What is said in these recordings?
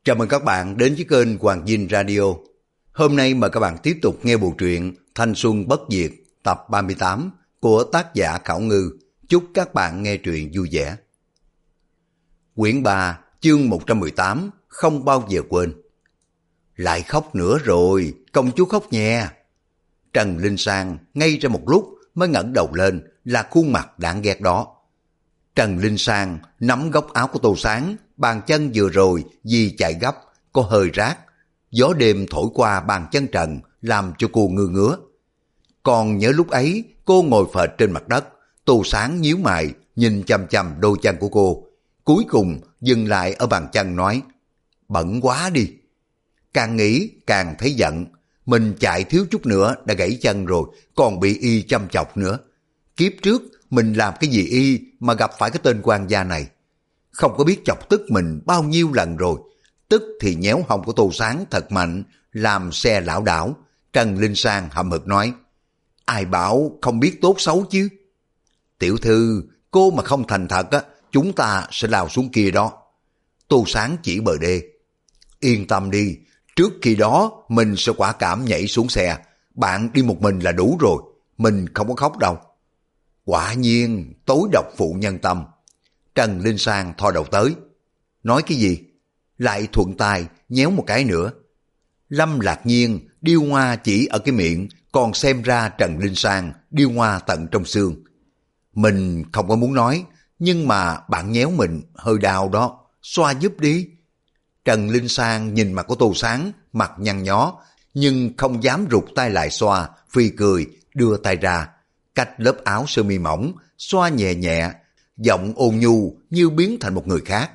Chào mừng các bạn đến với kênh Hoàng Dinh Radio. Hôm nay mời các bạn tiếp tục nghe bộ truyện Thanh Xuân Bất Diệt tập 38 của tác giả Khảo Ngư. Chúc các bạn nghe truyện vui vẻ. Quyển 3 chương 118 không bao giờ quên. Lại khóc nữa rồi, công chúa khóc nhè. Trần Linh Sang ngay ra một lúc mới ngẩng đầu lên là khuôn mặt đáng ghét đó. Trần Linh Sang nắm góc áo của Tô Sáng, bàn chân vừa rồi vì chạy gấp có hơi rát. Gió đêm thổi qua bàn chân Trần làm cho cô ngứa ngứa. Còn nhớ lúc ấy cô ngồi phệt trên mặt đất, Tô Sáng nhíu mày nhìn chằm chằm đôi chân của cô. Cuối cùng dừng lại ở bàn chân nói, bẩn quá đi. Càng nghĩ càng thấy giận, mình chạy thiếu chút nữa đã gãy chân rồi, còn bị y chăm chọc nữa. Kiếp trước mình làm cái gì y mà gặp phải cái tên quan gia này. Không có biết chọc tức mình bao nhiêu lần rồi. Tức thì nhéo hông của Tô Sáng thật mạnh, làm xe lảo đảo. Trần Linh Sang hậm hực nói, ai bảo không biết tốt xấu chứ. Tiểu thư, cô mà không thành thật á, chúng ta sẽ lao xuống kia đó. Tô Sáng chỉ bờ đê. Yên tâm đi, trước khi đó mình sẽ quả cảm nhảy xuống xe. Bạn đi một mình là đủ rồi, mình không có khóc đâu. Quả nhiên, tối độc phụ nhân tâm. Trần Linh Sang thò đầu tới. Nói cái gì? Lại thuận tay nhéo một cái nữa. Lâm Lạc Nhiên điêu ngoa chỉ ở cái miệng, còn xem ra Trần Linh Sang điêu ngoa tận trong xương. Mình không có muốn nói, nhưng mà bạn nhéo mình hơi đau đó, xoa giúp đi. Trần Linh Sang nhìn mặt của Tô Sáng, mặt nhăn nhó, nhưng không dám rụt tay lại xoa, phì cười, đưa tay ra, cách lớp áo sơ mi mỏng, xoa nhẹ nhẹ, giọng ôn nhu như biến thành một người khác.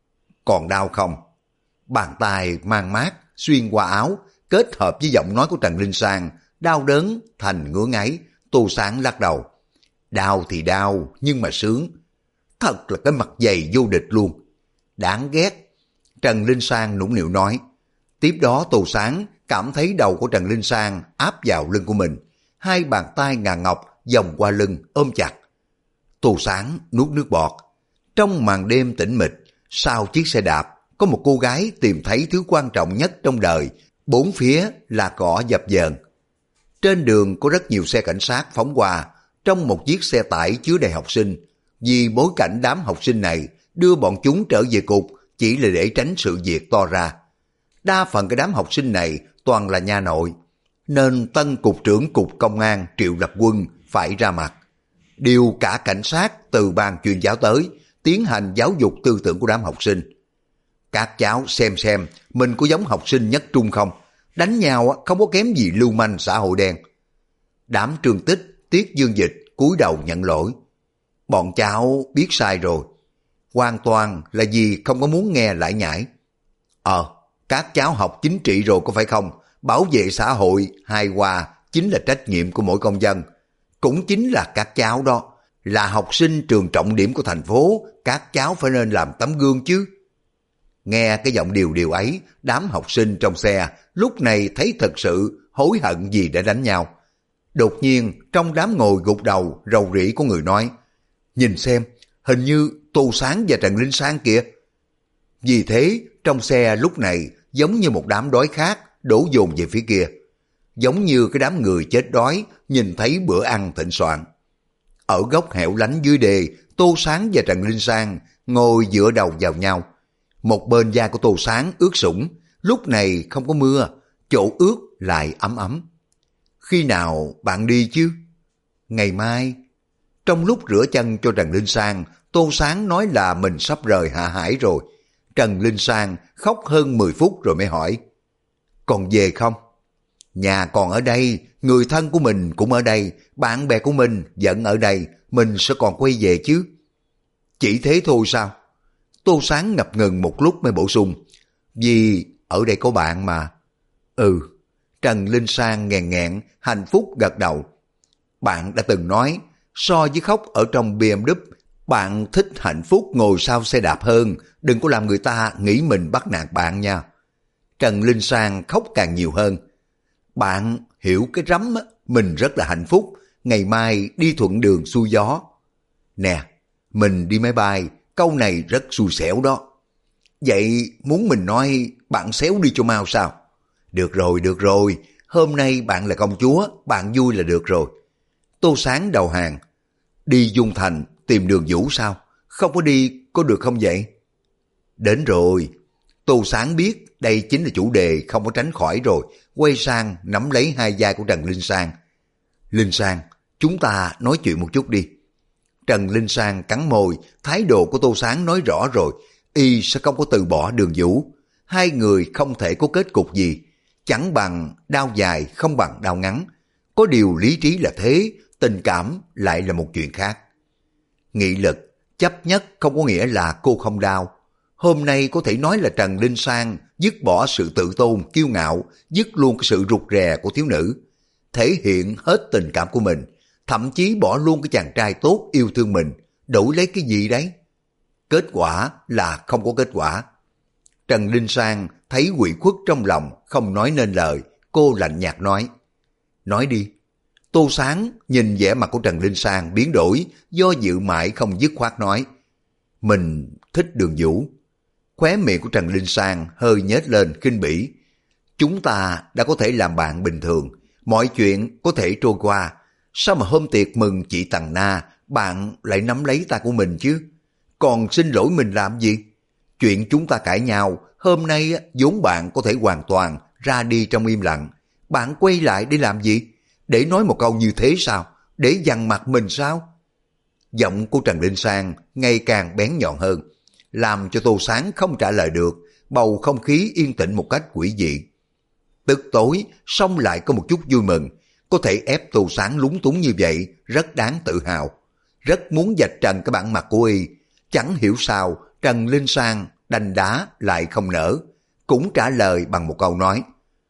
Còn đau không? Bàn tay mang mát xuyên qua áo, kết hợp với giọng nói của Trần Linh Sang, đau đớn thành ngứa ngáy. Tô Sáng lắc đầu. Đau thì đau, nhưng mà sướng. Thật là cái mặt dày vô địch luôn. Đáng ghét. Trần Linh Sang nũng nịu nói. Tiếp đó Tô Sáng cảm thấy đầu của Trần Linh Sang áp vào lưng của mình. Hai bàn tay ngà ngọc vòng qua lưng ôm chặt. Tô Sáng nuốt nước bọt. Trong màn đêm tĩnh mịch, sau chiếc xe đạp, có một cô gái tìm thấy thứ quan trọng nhất trong đời. Bốn phía là cỏ dập dờn. Trên đường có rất nhiều xe cảnh sát phóng qua, trong một chiếc xe tải chứa đầy học sinh. Vì bối cảnh đám học sinh này đưa bọn chúng trở về cục chỉ là để tránh sự việc to ra. Đa phần cái đám học sinh này toàn là nha nội, nên tân cục trưởng cục công an Triệu Lập Quân phải ra mặt. Điều cả cảnh sát từ ban chuyên giáo tới, tiến hành giáo dục tư tưởng của đám học sinh. Các cháu xem mình có giống học sinh nhất trung không? Đánh nhau không có kém gì lưu manh xã hội đen. Đám Trương Tích, Tiết Dương Dịch cúi đầu nhận lỗi. Bọn cháu biết sai rồi. Hoàn toàn là vì không có muốn nghe lại nhải. Các cháu học chính trị rồi có phải không? Bảo vệ xã hội hài hòa chính là trách nhiệm của mỗi công dân. Cũng chính là các cháu đó. Là học sinh trường trọng điểm của thành phố, các cháu phải nên làm tấm gương chứ. Nghe cái giọng điều ấy, đám học sinh trong xe lúc này thấy thật sự hối hận gì đã đánh nhau. Đột nhiên trong đám ngồi gục đầu rầu rĩ có người nói, nhìn xem, hình như Tô Sáng và Trần Linh Sang kìa. Vì thế trong xe lúc này giống như một đám đói khát đổ dồn về phía kia. Giống như cái đám người chết đói nhìn thấy bữa ăn thịnh soạn. Ở góc hẻo lánh dưới đê, Tô Sáng và Trần Linh Sang ngồi dựa đầu vào nhau. Một bên da của Tô Sáng ướt sũng, lúc này không có mưa, chỗ ướt lại ấm ấm. Khi nào bạn đi chứ? Ngày mai. Trong lúc rửa chân cho Trần Linh Sang, Tô Sáng nói là mình sắp rời Hạ Hải rồi. Trần Linh Sang khóc hơn 10 phút rồi mới hỏi, còn về không? Nhà còn ở đây, người thân của mình cũng ở đây, bạn bè của mình vẫn ở đây, mình sẽ còn quay về chứ. Chỉ thế thôi sao? Tô Sáng ngập ngừng một lúc mới bổ sung, vì ở đây có bạn mà. Trần Linh Sang nghẹn nghẹn, hạnh phúc gật đầu. Bạn đã từng nói, so với khóc ở trong BMW, bạn thích hạnh phúc ngồi sau xe đạp hơn, đừng có làm người ta nghĩ mình bắt nạt bạn nha. Trần Linh Sang khóc càng nhiều hơn. Bạn hiểu cái rắm á, mình rất là hạnh phúc, ngày mai đi thuận đường xuôi gió. Nè, mình đi máy bay, câu này rất xui xẻo đó. Vậy muốn mình nói bạn xéo đi cho mau sao? Được rồi, hôm nay bạn là công chúa, bạn vui là được rồi. Tô Sáng đầu hàng. Đi Dung Thành tìm Đường Vũ sao? Không có đi có được không vậy? Đến rồi. Tô Sáng biết đây chính là chủ đề không có tránh khỏi rồi, quay sang nắm lấy hai vai của Trần Linh Sang. Linh Sang, chúng ta nói chuyện một chút đi. Trần Linh Sang cắn môi, thái độ của Tô Sáng nói rõ rồi, y sẽ không có từ bỏ Đường Vũ. Hai người không thể có kết cục gì, chẳng bằng đao dài không bằng đao ngắn. Có điều lý trí là thế, tình cảm lại là một chuyện khác. Nghị lực, chấp nhất không có nghĩa là cô không đau. Hôm nay có thể nói là Trần Linh Sang dứt bỏ sự tự tôn, kiêu ngạo, dứt luôn cái sự rụt rè của thiếu nữ. Thể hiện hết tình cảm của mình, thậm chí bỏ luôn cái chàng trai tốt yêu thương mình, đổi lấy cái gì đấy? Kết quả là không có kết quả. Trần Linh Sang thấy quỷ khuất trong lòng, không nói nên lời, cô lạnh nhạt nói. Nói đi. Tô Sáng nhìn vẻ mặt của Trần Linh Sang biến đổi, do dự mãi không dứt khoát nói. Mình thích Đường Vũ. Khóe miệng của Trần Linh Sang hơi nhếch lên khinh bỉ. Chúng ta đã có thể làm bạn bình thường, mọi chuyện có thể trôi qua. Sao mà hôm tiệc mừng chị Tằng Na, bạn lại nắm lấy tay của mình chứ? Còn xin lỗi mình làm gì? Chuyện chúng ta cãi nhau, hôm nay vốn bạn có thể hoàn toàn ra đi trong im lặng. Bạn quay lại để làm gì? Để nói một câu như thế sao? Để dằn mặt mình sao? Giọng của Trần Linh Sang ngày càng bén nhọn hơn, làm cho Tô Sáng không trả lời được, bầu không khí yên tĩnh một cách quỷ dị. Tức tối, xong lại có một chút vui mừng, có thể ép Tô Sáng lúng túng như vậy, rất đáng tự hào. Rất muốn vạch trần cái bản mặt của y, chẳng hiểu sao Trần Linh Sang đành đá lại không nở, cũng trả lời bằng một câu nói.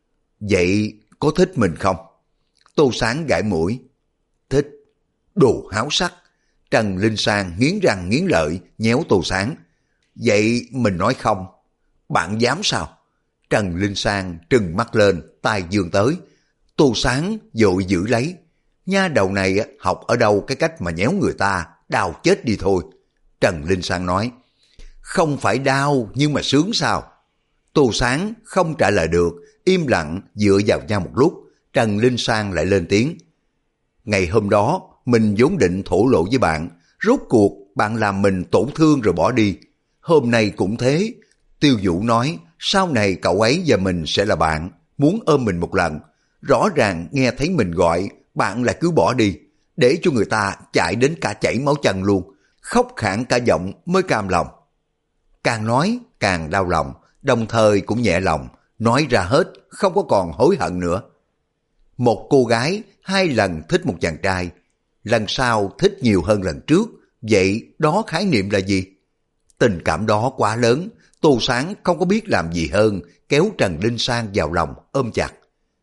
Vậy có thích mình không? Tô Sáng gãi mũi. Thích. Đồ háo sắc. Trần Linh Sang nghiến răng nghiến lợi, nhéo Tô Sáng. Vậy mình nói không. Bạn dám sao? Trần Linh Sang trừng mắt lên, tay giương tới. Tô Sáng vội giữ lấy. Nha đầu này học ở đâu cái cách mà nhéo người ta, đau chết đi thôi. Trần Linh Sang nói. Không phải đau nhưng mà sướng sao? Tô Sáng không trả lời được, im lặng dựa vào nhau một lúc. Trần Linh Sang lại lên tiếng. Ngày hôm đó mình vốn định thổ lộ với bạn, rốt cuộc bạn làm mình tổn thương rồi bỏ đi. Hôm nay cũng thế. Tiêu Vũ nói sau này cậu ấy và mình sẽ là bạn, muốn ôm mình một lần. Rõ ràng nghe thấy mình gọi, bạn lại cứ bỏ đi, để cho người ta chạy đến cả chảy máu chân luôn, khóc khản cả giọng mới cam lòng. Càng nói càng đau lòng, đồng thời cũng nhẹ lòng, nói ra hết, không có còn hối hận nữa. Một cô gái 2 lần thích một chàng trai, lần sau thích nhiều hơn lần trước, vậy đó khái niệm là gì? Tình cảm đó quá lớn, Tô Sáng không có biết làm gì hơn, kéo Trần Linh Sang vào lòng, ôm chặt.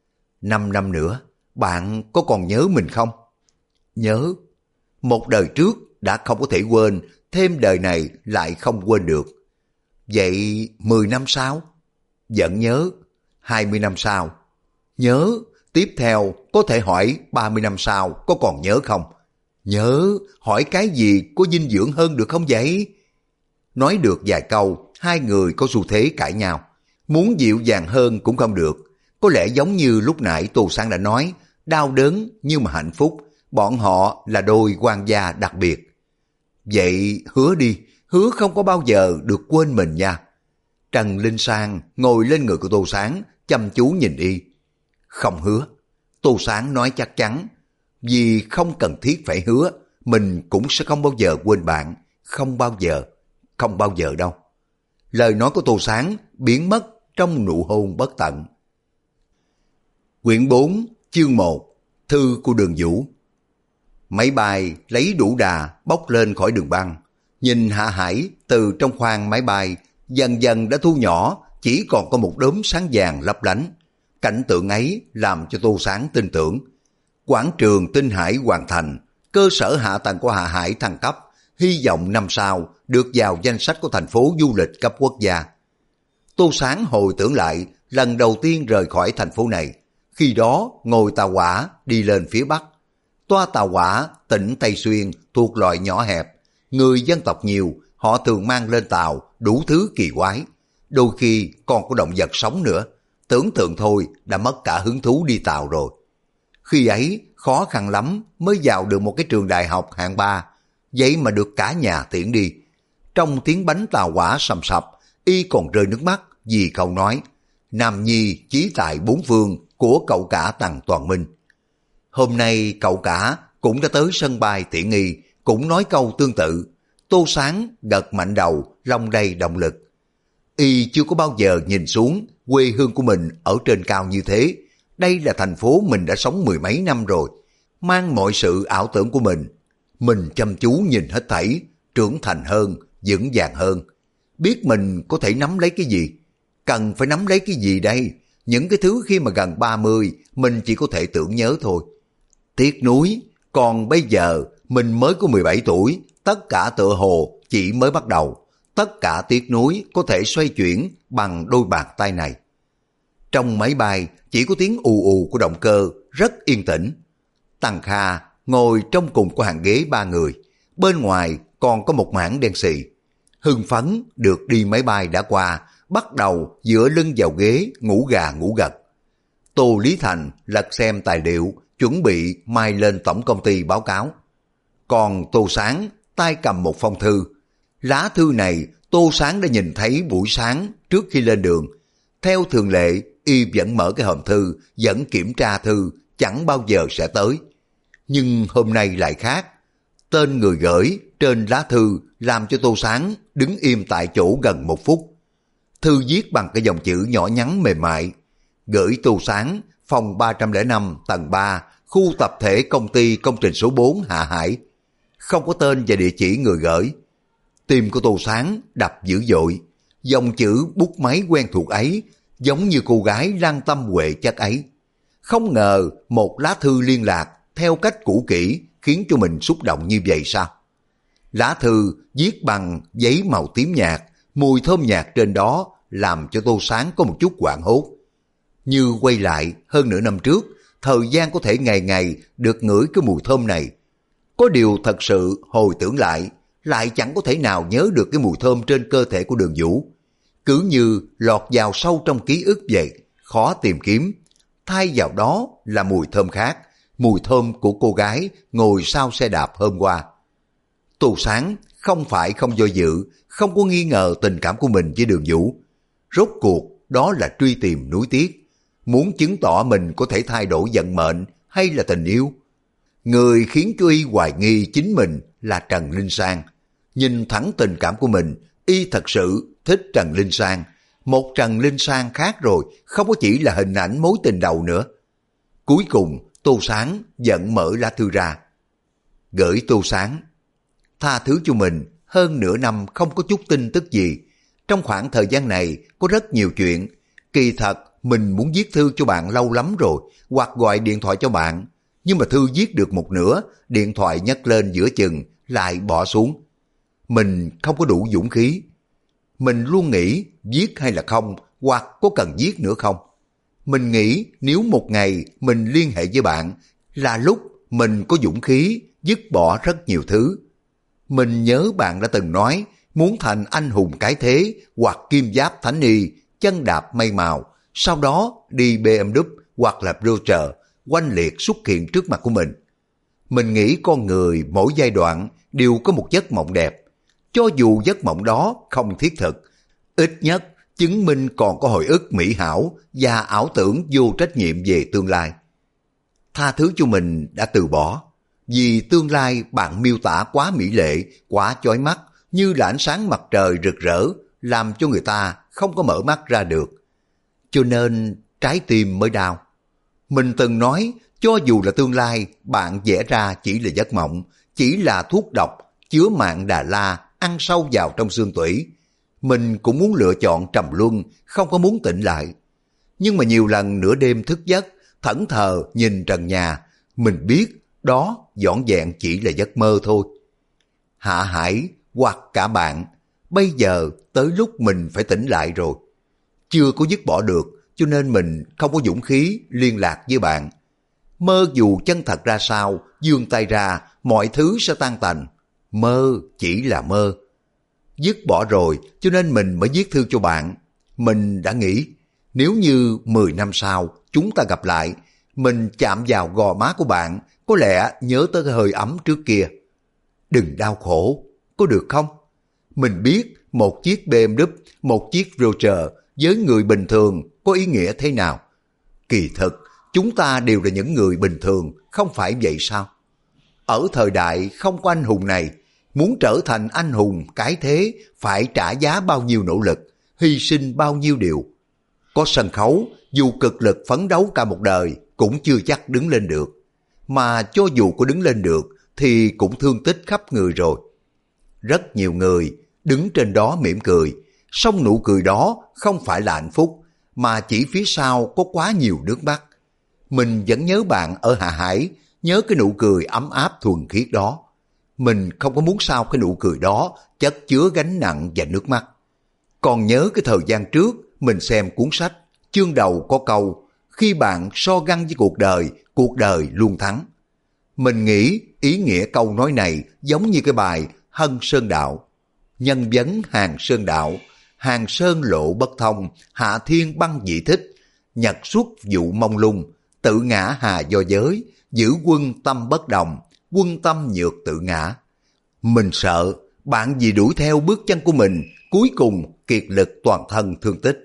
5 năm nữa, bạn có còn nhớ mình không? Nhớ. Một đời trước đã không có thể quên, thêm đời này lại không quên được. Vậy 10 năm sau? Vẫn nhớ. 20 năm sau? Nhớ. Tiếp theo có thể hỏi 30 năm sau có còn nhớ không? Nhớ. Hỏi cái gì có dinh dưỡng hơn được không vậy? Nói được vài câu, hai người có xu thế cãi nhau. Muốn dịu dàng hơn cũng không được. Có lẽ giống như lúc nãy Tô Sáng đã nói, đau đớn nhưng mà hạnh phúc, bọn họ là đôi quan gia đặc biệt. Vậy hứa đi, hứa không có bao giờ được quên mình nha. Trần Linh Sang ngồi lên người của Tô Sáng, chăm chú nhìn y. Không hứa. Tô Sáng nói chắc chắn, vì không cần thiết phải hứa, mình cũng sẽ không bao giờ quên bạn, không bao giờ đâu. Lời nói của Tô Sáng biến mất trong nụ hôn bất tận. Quyển 4, chương 1, Thư của Đường Vũ. Máy bay lấy đủ đà bốc lên khỏi đường băng, nhìn hạ hải từ trong khoang máy bay dần dần đã thu nhỏ, chỉ còn có một đốm sáng vàng lấp lánh. Cảnh tượng ấy làm cho Tô Sáng tin tưởng. Quảng trường Tinh Hải hoàn thành, cơ sở hạ tầng của hạ hải thăng cấp, hy vọng năm sau được vào danh sách của thành phố du lịch cấp quốc gia. Tô Sáng hồi tưởng lại lần đầu tiên rời khỏi thành phố này, khi đó ngồi tàu hỏa đi lên phía Bắc. Toa tàu hỏa tỉnh Tây Xuyên thuộc loại nhỏ hẹp, người dân tộc nhiều, họ thường mang lên tàu đủ thứ kỳ quái. đôi khi còn có động vật sống nữa. Tưởng tượng thôi đã mất cả hứng thú đi tàu rồi. Khi ấy khó khăn lắm mới vào được một cái trường đại học hạng 3, vậy mà được cả nhà tiễn đi. Trong tiếng bánh tàu hỏa sầm sập, y còn rơi nước mắt vì câu nói Nam Nhi chí tại bốn phương của cậu cả Tằng Toàn Minh. Hôm nay cậu cả cũng đã tới sân bay tiễn y, cũng nói câu tương tự. Tô Sáng gật mạnh đầu, lòng đầy động lực. Y chưa có bao giờ nhìn xuống quê hương của mình ở trên cao như thế. Đây là thành phố mình đã sống mười mấy năm rồi, mang mọi sự ảo tưởng của mình. Mình chăm chú nhìn hết thảy, trưởng thành hơn, vững vàng hơn. Biết mình có thể nắm lấy cái gì, cần phải nắm lấy cái gì đây? Những cái thứ khi mà gần 30 mình chỉ có thể tưởng nhớ thôi. Tiếc nuối, còn bây giờ mình mới có 17 tuổi, tất cả tựa hồ chỉ mới bắt đầu. Tất cả tiếc nuối có thể xoay chuyển bằng đôi bàn tay này. Trong máy bay chỉ có tiếng ù ù của động cơ, rất yên tĩnh. Tằng Kha ngồi trong cùng của hàng ghế 3 người, bên ngoài còn có một mảng đen xì. Hưng phấn được đi máy bay đã qua, bắt đầu dựa lưng vào ghế ngủ gà ngủ gật. Tô Lý Thành lật xem tài liệu, chuẩn bị mai lên tổng công ty báo cáo. Còn Tô Sáng tay cầm một phong thư. Lá thư này Tô Sáng đã nhìn thấy buổi sáng trước khi lên đường. Theo thường lệ, y vẫn mở cái hòm thư, vẫn kiểm tra thư, chẳng bao giờ sẽ tới. Nhưng hôm nay lại khác. Tên người gửi trên lá thư làm cho Tô Sáng đứng im tại chỗ gần 1 phút. Thư viết bằng cái dòng chữ nhỏ nhắn mềm mại. Gửi Tô Sáng, phòng 305, tầng 3, khu tập thể công ty công trình số 4 Hạ Hải. Không có tên và địa chỉ người gửi. Tim của Tô Sáng đập dữ dội. Dòng chữ bút máy quen thuộc ấy giống như cô gái Lan Tâm Huệ chất ấy. Không ngờ một lá thư liên lạc theo cách cũ kỹ khiến cho mình xúc động như vậy sao? Lá thư viết bằng giấy màu tím nhạt, mùi thơm nhạt trên đó làm cho Tô Sáng có một chút hoảng hốt. Như quay lại hơn nửa năm trước, thời gian có thể ngày ngày được ngửi cái mùi thơm này. Có điều thật sự hồi tưởng lại chẳng có thể nào nhớ được cái mùi thơm trên cơ thể của Đường Vũ. Cứ như lọt vào sâu trong ký ức vậy, khó tìm kiếm. Thay vào đó là mùi thơm khác, mùi thơm của cô gái ngồi sau xe đạp hôm qua. Tô Sáng không phải không do dự, không có nghi ngờ tình cảm của mình với Đường Vũ. Rốt cuộc đó là truy tìm nuối tiếc, muốn chứng tỏ mình có thể thay đổi vận mệnh hay là tình yêu. Người khiến cho y hoài nghi chính mình là Trần Linh Sang. Nhìn thẳng tình cảm của mình, y thật sự thích Trần Linh Sang. Một Trần Linh Sang khác rồi, không có chỉ là hình ảnh mối tình đầu nữa. Cuối cùng, Tô Sáng vẫn mở lá thư ra. Gửi Tô Sáng. Tha thứ cho mình, hơn nửa năm không có chút tin tức gì. Trong khoảng thời gian này có rất nhiều chuyện. Kỳ thật, mình muốn viết thư cho bạn lâu lắm rồi, hoặc gọi điện thoại cho bạn. Nhưng mà thư viết được một nửa, điện thoại nhấc lên giữa chừng, lại bỏ xuống. Mình không có đủ dũng khí. Mình luôn nghĩ viết hay là không, hoặc có cần viết nữa không. Mình nghĩ nếu một ngày mình liên hệ với bạn là lúc mình có dũng khí dứt bỏ rất nhiều thứ. Mình nhớ bạn đã từng nói muốn thành anh hùng cái thế hoặc kim giáp thánh y, chân đạp mây màu, sau đó đi BMW hoặc là Roger oanh liệt xuất hiện trước mặt của mình. Mình nghĩ con người mỗi giai đoạn đều có một giấc mộng đẹp. Cho dù giấc mộng đó không thiết thực, ít nhất chứng minh còn có hồi ức mỹ hảo và ảo tưởng vô trách nhiệm về tương lai. Tha thứ cho mình đã từ bỏ, vì tương lai bạn miêu tả quá mỹ lệ, quá chói mắt, như là ánh sáng mặt trời rực rỡ, làm cho người ta không có mở mắt ra được. Cho nên trái tim mới đau. Mình từng nói, cho dù là tương lai bạn vẽ ra chỉ là giấc mộng, chỉ là thuốc độc, chứa mạng Đà La, ăn sâu vào trong xương tủy. Mình cũng muốn lựa chọn trầm luân, không có muốn tỉnh lại. Nhưng mà nhiều lần nửa đêm thức giấc, thẫn thờ nhìn trần nhà, mình biết đó vỏn vẹn chỉ là giấc mơ thôi. Hạ Hải hoặc cả bạn, bây giờ tới lúc mình phải tỉnh lại rồi. Chưa có dứt bỏ được, cho nên mình không có dũng khí liên lạc với bạn. Mơ dù chân thật ra sao, vươn tay ra, mọi thứ sẽ tan tành. Mơ chỉ là mơ. Dứt bỏ rồi, cho nên mình mới viết thư cho bạn. Mình đã nghĩ, nếu như 10 năm sau chúng ta gặp lại, mình chạm vào gò má của bạn, có lẽ nhớ tới cái hơi ấm trước kia. Đừng đau khổ, có được không? Mình biết một chiếc BMW, một chiếc Roger với người bình thường có ý nghĩa thế nào. Kỳ thực, chúng ta đều là những người bình thường, không phải vậy sao? Ở thời đại không có anh hùng này, muốn trở thành anh hùng cái thế phải trả giá bao nhiêu nỗ lực, hy sinh bao nhiêu điều. Có sân khấu, dù cực lực phấn đấu cả một đời cũng chưa chắc đứng lên được. Mà cho dù có đứng lên được thì cũng thương tích khắp người rồi. Rất nhiều người đứng trên đó mỉm cười, song nụ cười đó không phải là hạnh phúc, mà chỉ phía sau có quá nhiều nước mắt. Mình vẫn nhớ bạn ở Hạ Hải, nhớ cái nụ cười ấm áp thuần khiết đó. Mình không có muốn sau cái nụ cười đó chất chứa gánh nặng và nước mắt. Còn nhớ cái thời gian trước mình xem cuốn sách, chương đầu có câu, khi bạn so găng với cuộc đời luôn thắng. Mình nghĩ ý nghĩa câu nói này giống như cái bài Hân Sơn Đạo. Nhân vấn Hàng Sơn Đạo, Hàng Sơn lộ bất thông, hạ thiên băng dị thích, nhật xuất dụ mông lung, tự ngã hà do giới, giữ quân tâm bất đồng, quân tâm nhược tự ngã. Mình sợ bạn vì đuổi theo bước chân của mình, cuối cùng kiệt lực toàn thân thương tích.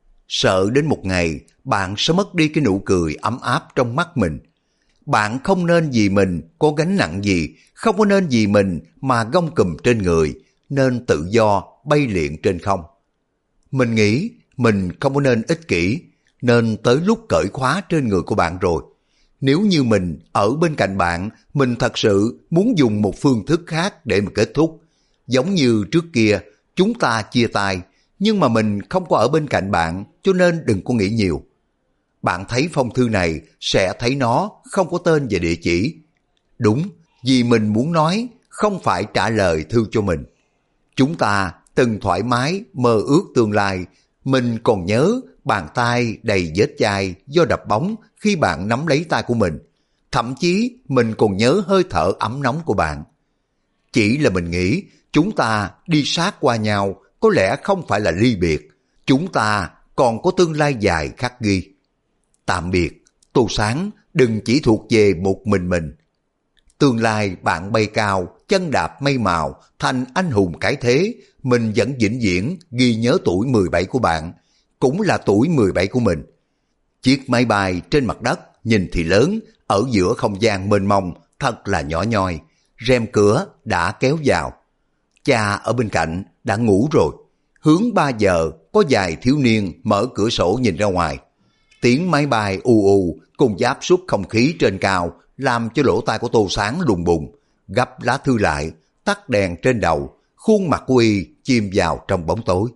Sợ đến một ngày bạn sẽ mất đi cái nụ cười ấm áp trong mắt mình. Bạn không nên vì mình có gánh nặng gì, không có nên vì mình mà gông cùm trên người, nên tự do bay liệng trên không. Mình nghĩ mình không có nên ích kỷ, nên tới lúc cởi khóa trên người của bạn rồi. Nếu như mình ở bên cạnh bạn, mình thật sự muốn dùng một phương thức khác để mà kết thúc. Giống như trước kia, chúng ta chia tay, nhưng mà mình không có ở bên cạnh bạn, cho nên đừng có nghĩ nhiều. Bạn thấy phong thư này sẽ thấy nó không có tên và địa chỉ. Đúng, vì mình muốn nói, không phải trả lời thư cho mình. Chúng ta từng thoải mái mơ ước tương lai. Mình còn nhớ bàn tay đầy vết chai do đập bóng khi bạn nắm lấy tay của mình. Thậm chí mình còn nhớ hơi thở ấm nóng của bạn. Chỉ là mình nghĩ chúng ta đi sát qua nhau có lẽ không phải là ly biệt. Chúng ta còn có tương lai dài khắc ghi. Tạm biệt, Tô Sáng đừng chỉ thuộc về một mình. Tương lai bạn bay cao, chân đạp mây màu, thành anh hùng cái thế, mình vẫn vĩnh viễn ghi nhớ tuổi 17 của bạn, cũng là tuổi 17 của mình. Chiếc máy bay trên mặt đất nhìn thì lớn, ở giữa không gian mênh mông thật là nhỏ nhoi, rèm cửa đã kéo vào. Cha ở bên cạnh đã ngủ rồi, hướng 3 giờ có vài thiếu niên mở cửa sổ nhìn ra ngoài. Tiếng máy bay ù ù cùng áp suất không khí trên cao làm cho lỗ tai của Tô Sáng lùng bùng, gấp lá thư lại, tắt đèn trên đầu, khuôn mặt của y chìm vào trong bóng tối.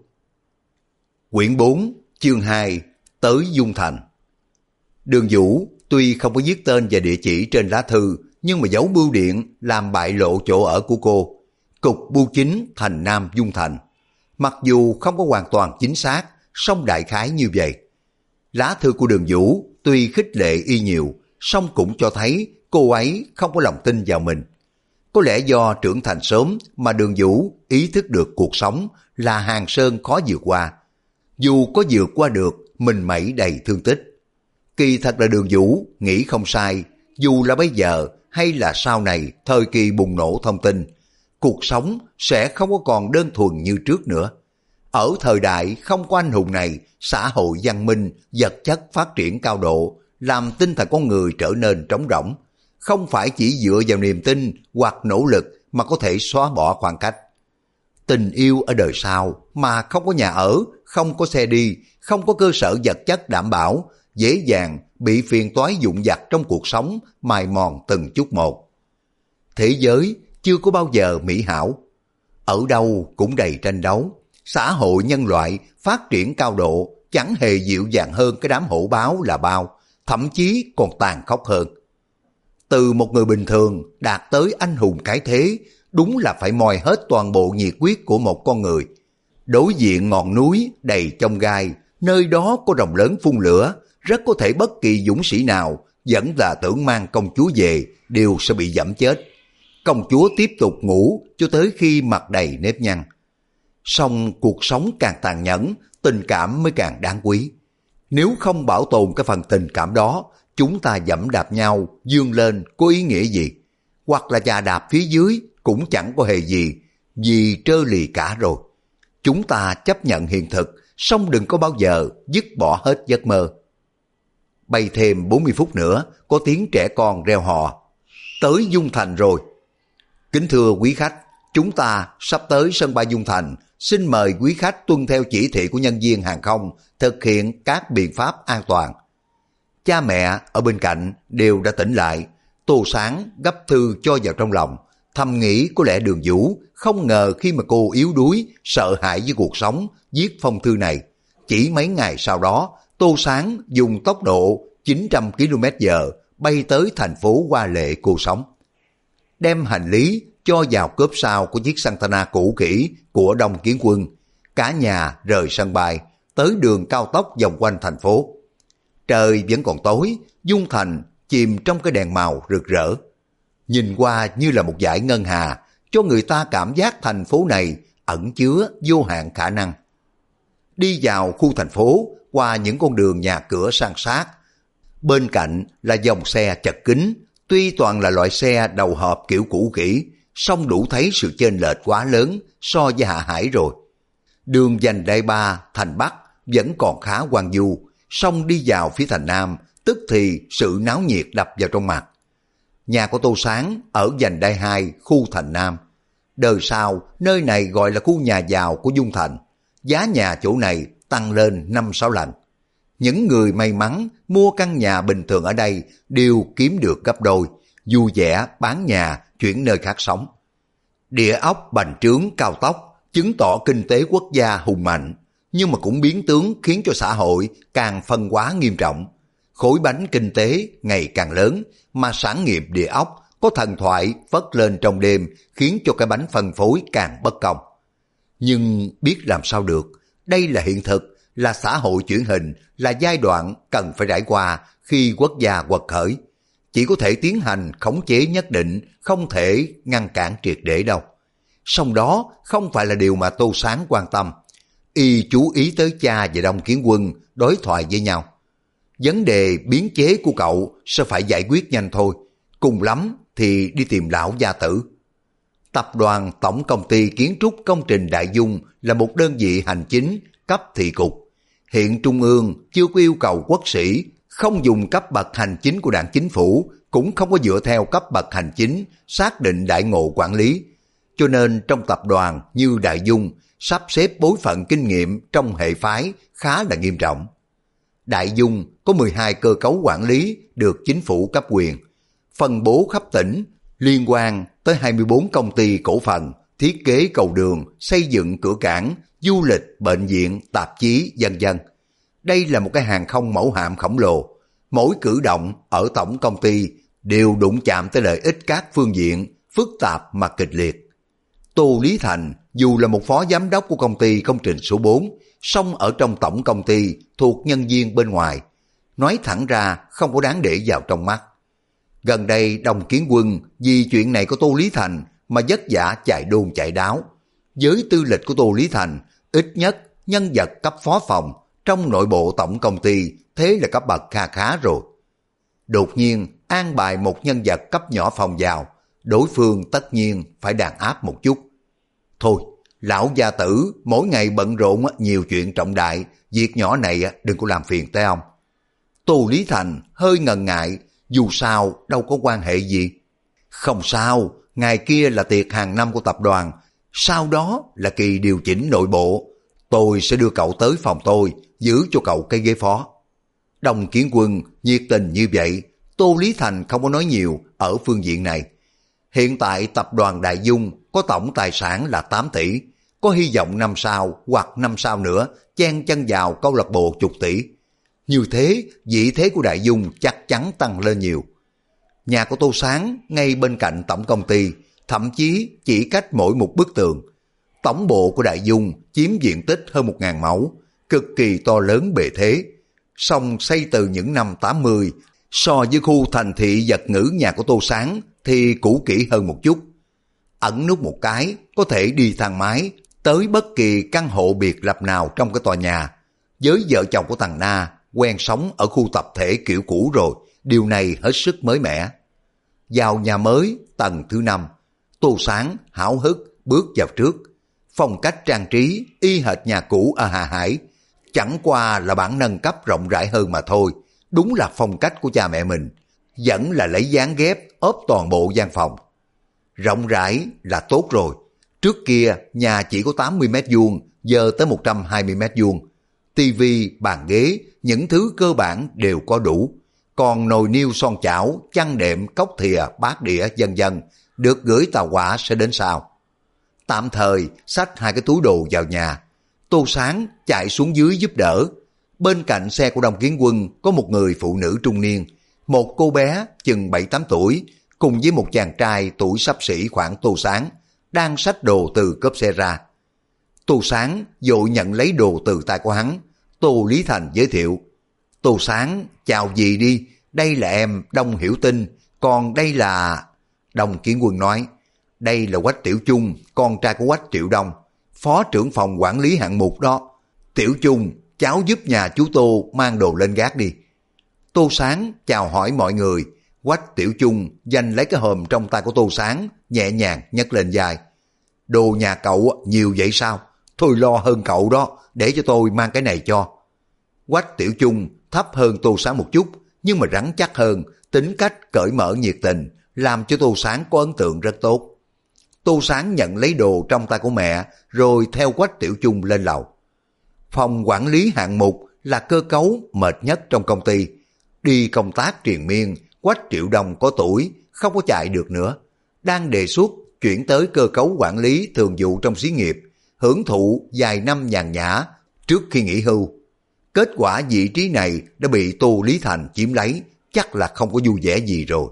Quyển 4, chương 2, tới Dung Thành. Đường Vũ tuy không có viết tên và địa chỉ trên lá thư, nhưng mà dấu bưu điện làm bại lộ chỗ ở của cô. Cục bưu chính thành Nam Dung Thành. Mặc dù không có hoàn toàn chính xác, song đại khái như vậy. Lá thư của Đường Vũ tuy khích lệ y nhiều, song cũng cho thấy cô ấy không có lòng tin vào mình. Có lẽ do trưởng thành sớm mà Đường Vũ ý thức được cuộc sống là hàng sơn khó vượt qua. Dù có vượt qua được, mình mẩy đầy thương tích. Kỳ thật là Đường Vũ nghĩ không sai, dù là bây giờ hay là sau này thời kỳ bùng nổ thông tin, cuộc sống sẽ không có còn đơn thuần như trước nữa. Ở thời đại không có anh hùng này, xã hội văn minh, vật chất phát triển cao độ, làm tinh thần con người trở nên trống rỗng. Không phải chỉ dựa vào niềm tin hoặc nỗ lực mà có thể xóa bỏ khoảng cách. Tình yêu ở đời sau mà không có nhà ở, không có xe đi, không có cơ sở vật chất đảm bảo, dễ dàng bị phiền toái vụn vặt trong cuộc sống mài mòn từng chút một. Thế giới chưa có bao giờ mỹ hảo. Ở đâu cũng đầy tranh đấu. Xã hội nhân loại phát triển cao độ chẳng hề dịu dàng hơn cái đám hổ báo là bao, thậm chí còn tàn khốc hơn. Từ một người bình thường đạt tới anh hùng cái thế, đúng là phải moi hết toàn bộ nhiệt huyết của một con người. Đối diện ngọn núi đầy chông gai, nơi đó có rồng lớn phun lửa, rất có thể bất kỳ dũng sĩ nào vẫn là tưởng mang công chúa về đều sẽ bị giẫm chết. Công chúa tiếp tục ngủ cho tới khi mặt đầy nếp nhăn. Song cuộc sống càng tàn nhẫn, tình cảm mới càng đáng quý. Nếu không bảo tồn cái phần tình cảm đó, chúng ta dẫm đạp nhau, vươn lên có ý nghĩa gì? Hoặc là chà đạp phía dưới cũng chẳng có hề gì, vì trơ lì cả rồi. Chúng ta chấp nhận hiện thực, song đừng có bao giờ dứt bỏ hết giấc mơ. Bay thêm 40 phút nữa, có tiếng trẻ con reo hò. Tới Dung Thành rồi. Kính thưa quý khách, chúng ta sắp tới sân bay Dung Thành. Xin mời quý khách tuân theo chỉ thị của nhân viên hàng không, thực hiện các biện pháp an toàn. Cha mẹ ở bên cạnh đều đã tỉnh lại. Tô Sáng gấp thư cho vào trong lòng, thầm nghĩ có lẽ Đường Vũ không ngờ khi mà cô yếu đuối, sợ hãi với cuộc sống, viết phong thư này. Chỉ mấy ngày sau đó, Tô Sáng dùng tốc độ 900 km/h bay tới thành phố Hoa Lệ cô sống. Đem hành lý cho vào cốp sau của chiếc Santana cũ kỹ của Đông Kiến Quân. Cả nhà rời sân bay, tới đường cao tốc vòng quanh thành phố. Trời vẫn còn tối, Dung Thành chìm trong cái đèn màu rực rỡ. Nhìn qua như là một dải ngân hà, cho người ta cảm giác thành phố này ẩn chứa vô hạn khả năng. Đi vào khu thành phố, qua những con đường nhà cửa san sát. Bên cạnh là dòng xe chật kín, tuy toàn là loại xe đầu hộp kiểu cũ kỹ, song đủ thấy sự chênh lệch quá lớn so với Hạ Hải rồi. Đường vành đai 3 thành Bắc vẫn còn khá hoang vu, song đi vào phía thành Nam, tức thì sự náo nhiệt đập vào trong mặt. Nhà của Tô Sáng ở vành đai 2 khu thành Nam. Đời sau, nơi này gọi là khu nhà giàu của Dung Thành. Giá nhà chỗ này tăng lên 5-6 lần. Những người may mắn mua căn nhà bình thường ở đây đều kiếm được gấp đôi, vui vẻ bán nhà chuyển nơi khác sống. Địa ốc bành trướng cao tốc chứng tỏ kinh tế quốc gia hùng mạnh, nhưng mà cũng biến tướng khiến cho xã hội càng phân hóa nghiêm trọng. Khối bánh kinh tế ngày càng lớn, mà sản nghiệp địa ốc có thần thoại phất lên trong đêm khiến cho cái bánh phân phối càng bất công. Nhưng biết làm sao được, đây là hiện thực, là xã hội chuyển hình, là giai đoạn cần phải trải qua khi quốc gia quật khởi. Chỉ có thể tiến hành khống chế nhất định, không thể ngăn cản triệt để đâu. Song đó không phải là điều mà Tô Sáng quan tâm. Y chú ý tới cha và Đông Kiến Quân đối thoại với nhau. Vấn đề biến chế của cậu sẽ phải giải quyết nhanh thôi, cùng lắm thì đi tìm lão gia tử. Tập đoàn Tổng Công ty Kiến trúc Công trình Đại Dung là một đơn vị hành chính cấp thị cục. Hiện Trung ương chưa có yêu cầu quốc sĩ không dùng cấp bậc hành chính của đảng chính phủ, cũng không có dựa theo cấp bậc hành chính xác định đại ngộ quản lý. Cho nên trong tập đoàn như Đại Dung, sắp xếp bối phận kinh nghiệm trong hệ phái khá là nghiêm trọng. Đại Dung có 12 cơ cấu quản lý được chính phủ cấp quyền, phân bố khắp tỉnh, liên quan tới 24 công ty cổ phần, thiết kế cầu đường, xây dựng cửa cảng, du lịch, bệnh viện, tạp chí, vân vân. Đây là một cái hàng không mẫu hạm khổng lồ. Mỗi cử động ở tổng công ty đều đụng chạm tới lợi ích các phương diện, phức tạp mà kịch liệt. Tô Lý Thành dù là một phó giám đốc của công ty công trình số 4, song ở trong tổng công ty thuộc nhân viên bên ngoài. Nói thẳng ra không có đáng để vào trong mắt. Gần đây Đông Kiến Quân vì chuyện này của Tô Lý Thành mà vất vả chạy đôn chạy đáo. Với tư lịch của Tô Lý Thành, ít nhất nhân vật cấp phó phòng trong nội bộ tổng công ty thế là cấp bậc kha khá rồi. Đột nhiên an bài một nhân vật cấp nhỏ phòng vào, đối phương tất nhiên phải đàn áp một chút. Thôi, lão gia tử mỗi ngày bận rộn nhiều chuyện trọng đại, việc nhỏ này đừng có làm phiền tới ông. Tô Lý Thành hơi ngần ngại, dù sao đâu có quan hệ gì. Không sao, ngày kia là tiệc hàng năm của tập đoàn, sau đó là kỳ điều chỉnh nội bộ. Tôi sẽ đưa cậu tới phòng tôi, giữ cho cậu cái ghế phó. Đông Kiến Quân nhiệt tình như vậy, Tô Lý Thành không có nói nhiều ở phương diện này. Hiện tại tập đoàn Đại Dung có tổng tài sản là 8 tỷ, có hy vọng năm sau hoặc năm sau nữa chen chân vào câu lạc bộ chục tỷ. Như thế, vị thế của Đại Dung chắc chắn tăng lên nhiều. Nhà của Tô Sáng ngay bên cạnh tổng công ty, thậm chí chỉ cách mỗi một bức tường. Tổng bộ của Đại Dung chiếm diện tích hơn 1.000 mẫu, cực kỳ to lớn bề thế. Song xây từ những năm 80, so với khu thành thị vật ngữ nhà của Tô Sáng thì cũ kỹ hơn một chút. Ẩn nút một cái, có thể đi thang máy, tới bất kỳ căn hộ biệt lập nào trong cái tòa nhà. Với vợ chồng của thằng Na quen sống ở khu tập thể kiểu cũ rồi, điều này hết sức mới mẻ. Vào nhà mới tầng thứ 5, Tô Sáng háo hức bước vào trước. Phong cách trang trí y hệt nhà cũ ở Hà Hải, chẳng qua là bản nâng cấp rộng rãi hơn mà thôi. Đúng là phong cách của cha mẹ mình, vẫn là lấy dáng ghép ốp toàn bộ gian phòng. Rộng rãi là tốt rồi. Trước kia nhà chỉ có 80 mét vuông, giờ tới 120 mét vuông. Tivi, bàn ghế, những thứ cơ bản đều có đủ. Còn nồi niêu son chảo, chăn đệm, cốc thìa, bát đĩa vân vân được gửi tàu hỏa sẽ đến sau. Tạm thời xách 2 cái túi đồ vào nhà. Tô Sáng chạy xuống dưới giúp đỡ. Bên cạnh xe của Đông Kiến Quân có một người phụ nữ trung niên, một cô bé chừng 7-8 tuổi, cùng với một chàng trai tuổi xấp xỉ khoảng Tô Sáng, đang xách đồ từ cốp xe ra. Tô Sáng vội nhận lấy đồ từ tay của hắn. Tô Lý Thành giới thiệu: Tô Sáng, chào dì đi, đây là em Đông Hiểu Tinh, còn đây là... Đông Kiến Quân nói: đây là Quách Tiểu Chung, con trai của Quách Triệu Đông, phó trưởng phòng quản lý hạng mục đó. Tiểu Chung, cháu giúp nhà chú Tô mang đồ lên gác đi. Tô Sáng chào hỏi mọi người. Quách Tiểu Chung giành lấy cái hòm trong tay của Tô Sáng, nhẹ nhàng nhấc lên vai. Đồ nhà cậu nhiều vậy sao? Thôi lo hơn cậu đó, để cho tôi mang cái này cho. Quách Tiểu Chung thấp hơn Tô Sáng một chút, nhưng mà rắn chắc hơn, tính cách cởi mở nhiệt tình, làm cho Tô Sáng có ấn tượng rất tốt. Tô Sáng nhận lấy đồ trong tay của mẹ, rồi theo Quách Tiểu Chung lên lầu. Phòng quản lý hạng mục là cơ cấu mệt nhất trong công ty. Đi công tác triền miên, Quách Triệu Đông có tuổi, không có chạy được nữa. Đang đề xuất chuyển tới cơ cấu quản lý thường vụ trong xí nghiệp, hưởng thụ vài năm nhàn nhã trước khi nghỉ hưu. Kết quả vị trí này đã bị Tô Lý Thành chiếm lấy, chắc là không có vui vẻ gì rồi.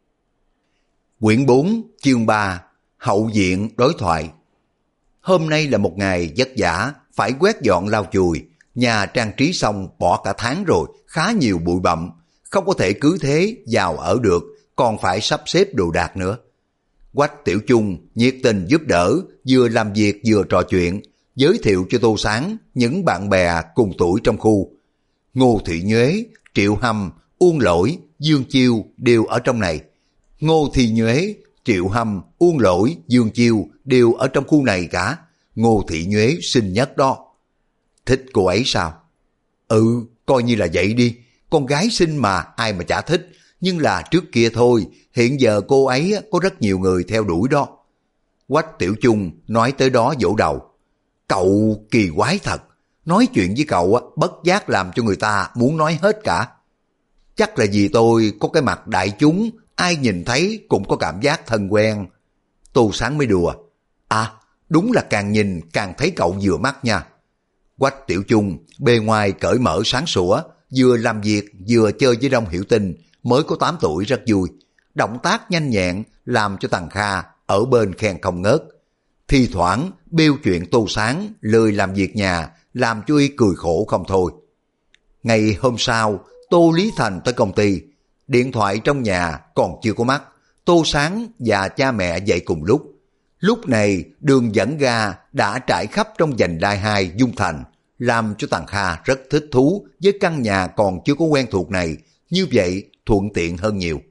Quyển 4, chương 3, hậu viện đối thoại. Hôm nay là một ngày vất vả, phải quét dọn lau chùi. Nhà trang trí xong bỏ cả tháng rồi, khá nhiều bụi bặm, không có thể cứ thế vào ở được, còn phải sắp xếp đồ đạc nữa. Quách Tiểu Chung nhiệt tình giúp đỡ, vừa làm việc vừa trò chuyện, giới thiệu cho Tô Sáng những bạn bè cùng tuổi trong khu. Ngô Thị Nhuế, Triệu Hâm, Uông Lỗi, Dương Chiêu đều ở trong này. Ngô Thị Nhuế, Triệu Hâm, Uông Lỗi, Dương Chiêu đều ở trong khu này cả. Ngô Thị Nhuế xinh nhất đó. Thích cô ấy sao? Ừ, coi như là vậy đi. Con gái xinh mà, ai mà chả thích. Nhưng là trước kia thôi, hiện giờ cô ấy có rất nhiều người theo đuổi đó. Quách Tiểu Chung nói tới đó vỗ đầu. Cậu kỳ quái thật. Nói chuyện với cậu bất giác làm cho người ta muốn nói hết cả. Chắc là vì tôi có cái mặt đại chúng, ai nhìn thấy cũng có cảm giác thân quen. Tô Sáng mới đùa. À, đúng là càng nhìn càng thấy cậu vừa mắt nha. Quách Tiểu Chung bề ngoài cởi mở sáng sủa, vừa làm việc vừa chơi với Đông Hiểu Tinh, mới có 8 tuổi rất vui. Động tác nhanh nhẹn làm cho thằng Kha ở bên khen không ngớt. Thi thoảng bêu chuyện Tô Sáng lười làm việc nhà, làm cho y cười khổ không thôi. Ngày hôm sau, Tô Lý Thành tới công ty. Điện thoại trong nhà còn chưa có mắt. Tô Sáng và cha mẹ dậy cùng lúc. Lúc này đường dẫn ga đã trải khắp trong vành đai 2 Dung Thành, làm cho thằng Kha rất thích thú với căn nhà còn chưa có quen thuộc này. Như vậy thuận tiện hơn nhiều.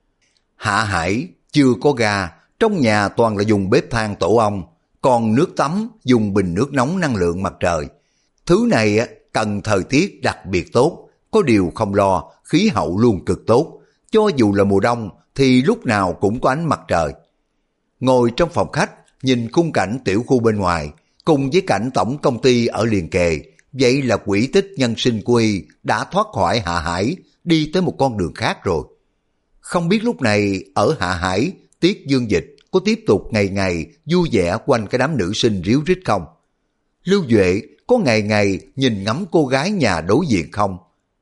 Hạ Hải chưa có ga, trong nhà toàn là dùng bếp than tổ ong, còn nước tắm dùng bình nước nóng năng lượng mặt trời. Thứ này cần thời tiết đặc biệt tốt, có điều không lo, khí hậu luôn cực tốt. Cho dù là mùa đông thì lúc nào cũng có ánh mặt trời. Ngồi trong phòng khách, nhìn khung cảnh tiểu khu bên ngoài, cùng với cảnh tổng công ty ở liền kề, vậy là quỹ tích nhân sinh của y đã thoát khỏi Hạ Hải, đi tới một con đường khác rồi. Không biết lúc này ở Hạ Hải, Tiết Dương Dịch có tiếp tục ngày ngày vui vẻ quanh cái đám nữ sinh ríu rít không? Lưu Duệ có ngày ngày nhìn ngắm cô gái nhà đối diện không?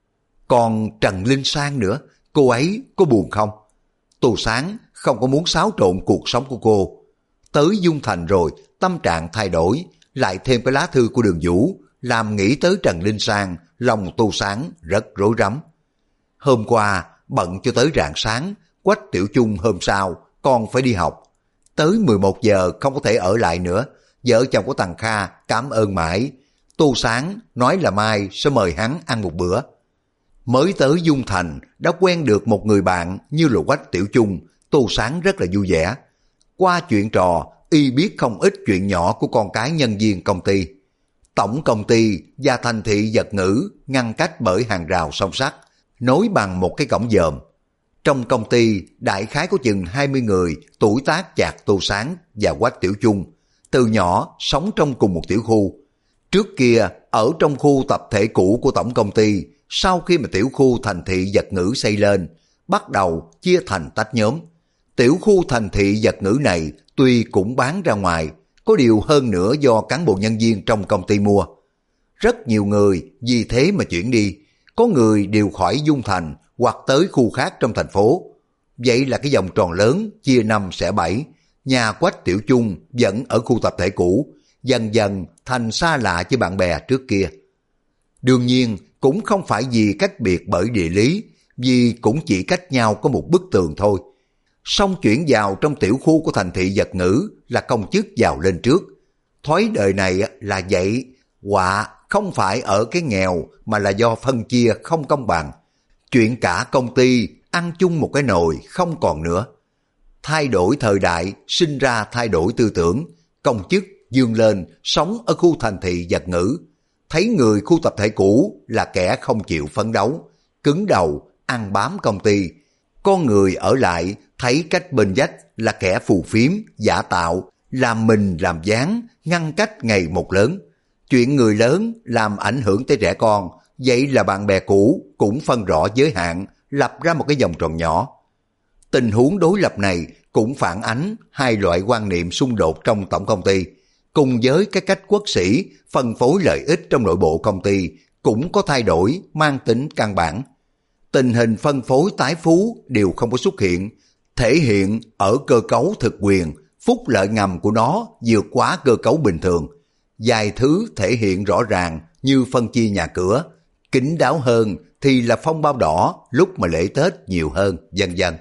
Còn Trần Linh Sang nữa, cô ấy có buồn không? Tô Sáng không có muốn xáo trộn cuộc sống của cô. Tới Dung Thành rồi, tâm trạng thay đổi, lại thêm cái lá thư của Đường Vũ, làm nghĩ tới Trần Linh Sang, lòng Tô Sáng rất rối rắm. Hôm qua, bận cho tới rạng sáng, Quách Tiểu Chung hôm sau còn phải đi học. Tới 11 giờ không có thể ở lại nữa, vợ chồng của Tằng Kha cảm ơn mãi. Tô Sáng nói là mai sẽ mời hắn ăn một bữa. Mới tới Dung Thành đã quen được một người bạn như là Quách Tiểu Chung, Tô Sáng rất là vui vẻ. Qua chuyện trò, y biết không ít chuyện nhỏ của con cái nhân viên công ty. Tổng công ty và thành thị Vật Ngữ ngăn cách bởi hàng rào song sắt, nối bằng một cái cổng dòm. Trong công ty, đại khái có chừng 20 người tuổi tác chạc Tô Sáng và Quách Tiểu Chung, từ nhỏ sống trong cùng một tiểu khu. Trước kia, ở trong khu tập thể cũ của tổng công ty, sau khi mà tiểu khu thành thị Vật Ngữ xây lên, bắt đầu chia thành tách nhóm. Tiểu khu thành thị Vật Ngữ này tuy cũng bán ra ngoài, có điều hơn nữa do cán bộ nhân viên trong công ty mua. Rất nhiều người vì thế mà chuyển đi, có người đều khỏi Dung Thành hoặc tới khu khác trong thành phố. Vậy là cái vòng tròn lớn chia 5 xẻ 7, nhà Quách Tiểu Chung vẫn ở khu tập thể cũ, dần dần thành xa lạ với bạn bè trước kia. Đương nhiên cũng không phải vì cách biệt bởi địa lý, vì cũng chỉ cách nhau có một bức tường thôi. Xong chuyển vào trong tiểu khu của thành thị Vật Ngữ là công chức vào lên trước. Thói đời này là vậy, họa không phải ở cái nghèo mà là do phân chia không công bằng. Chuyện cả công ty ăn chung một cái nồi không còn nữa. Thay đổi thời đại, sinh ra thay đổi tư tưởng. Công chức vươn lên sống ở khu thành thị Vật Ngữ, thấy người khu tập thể cũ là kẻ không chịu phấn đấu, cứng đầu, ăn bám công ty. Con người ở lại thấy cách bên vách là kẻ phù phiếm, giả tạo, làm mình làm dáng, ngăn cách ngày một lớn. Chuyện người lớn làm ảnh hưởng tới trẻ con, vậy là bạn bè cũ cũng phân rõ giới hạn, lập ra một cái vòng tròn nhỏ. Tình huống đối lập này cũng phản ánh hai loại quan niệm xung đột trong tổng công ty, cùng với cái cách quốc sĩ phân phối lợi ích trong nội bộ công ty cũng có thay đổi mang tính căn bản. Tình hình phân phối tái phú đều không có xuất hiện, thể hiện ở cơ cấu thực quyền, phúc lợi ngầm của nó vượt quá cơ cấu bình thường. Vài thứ thể hiện rõ ràng như phân chia nhà cửa, kín đáo hơn thì là phong bao đỏ lúc mà lễ Tết nhiều hơn, vân vân.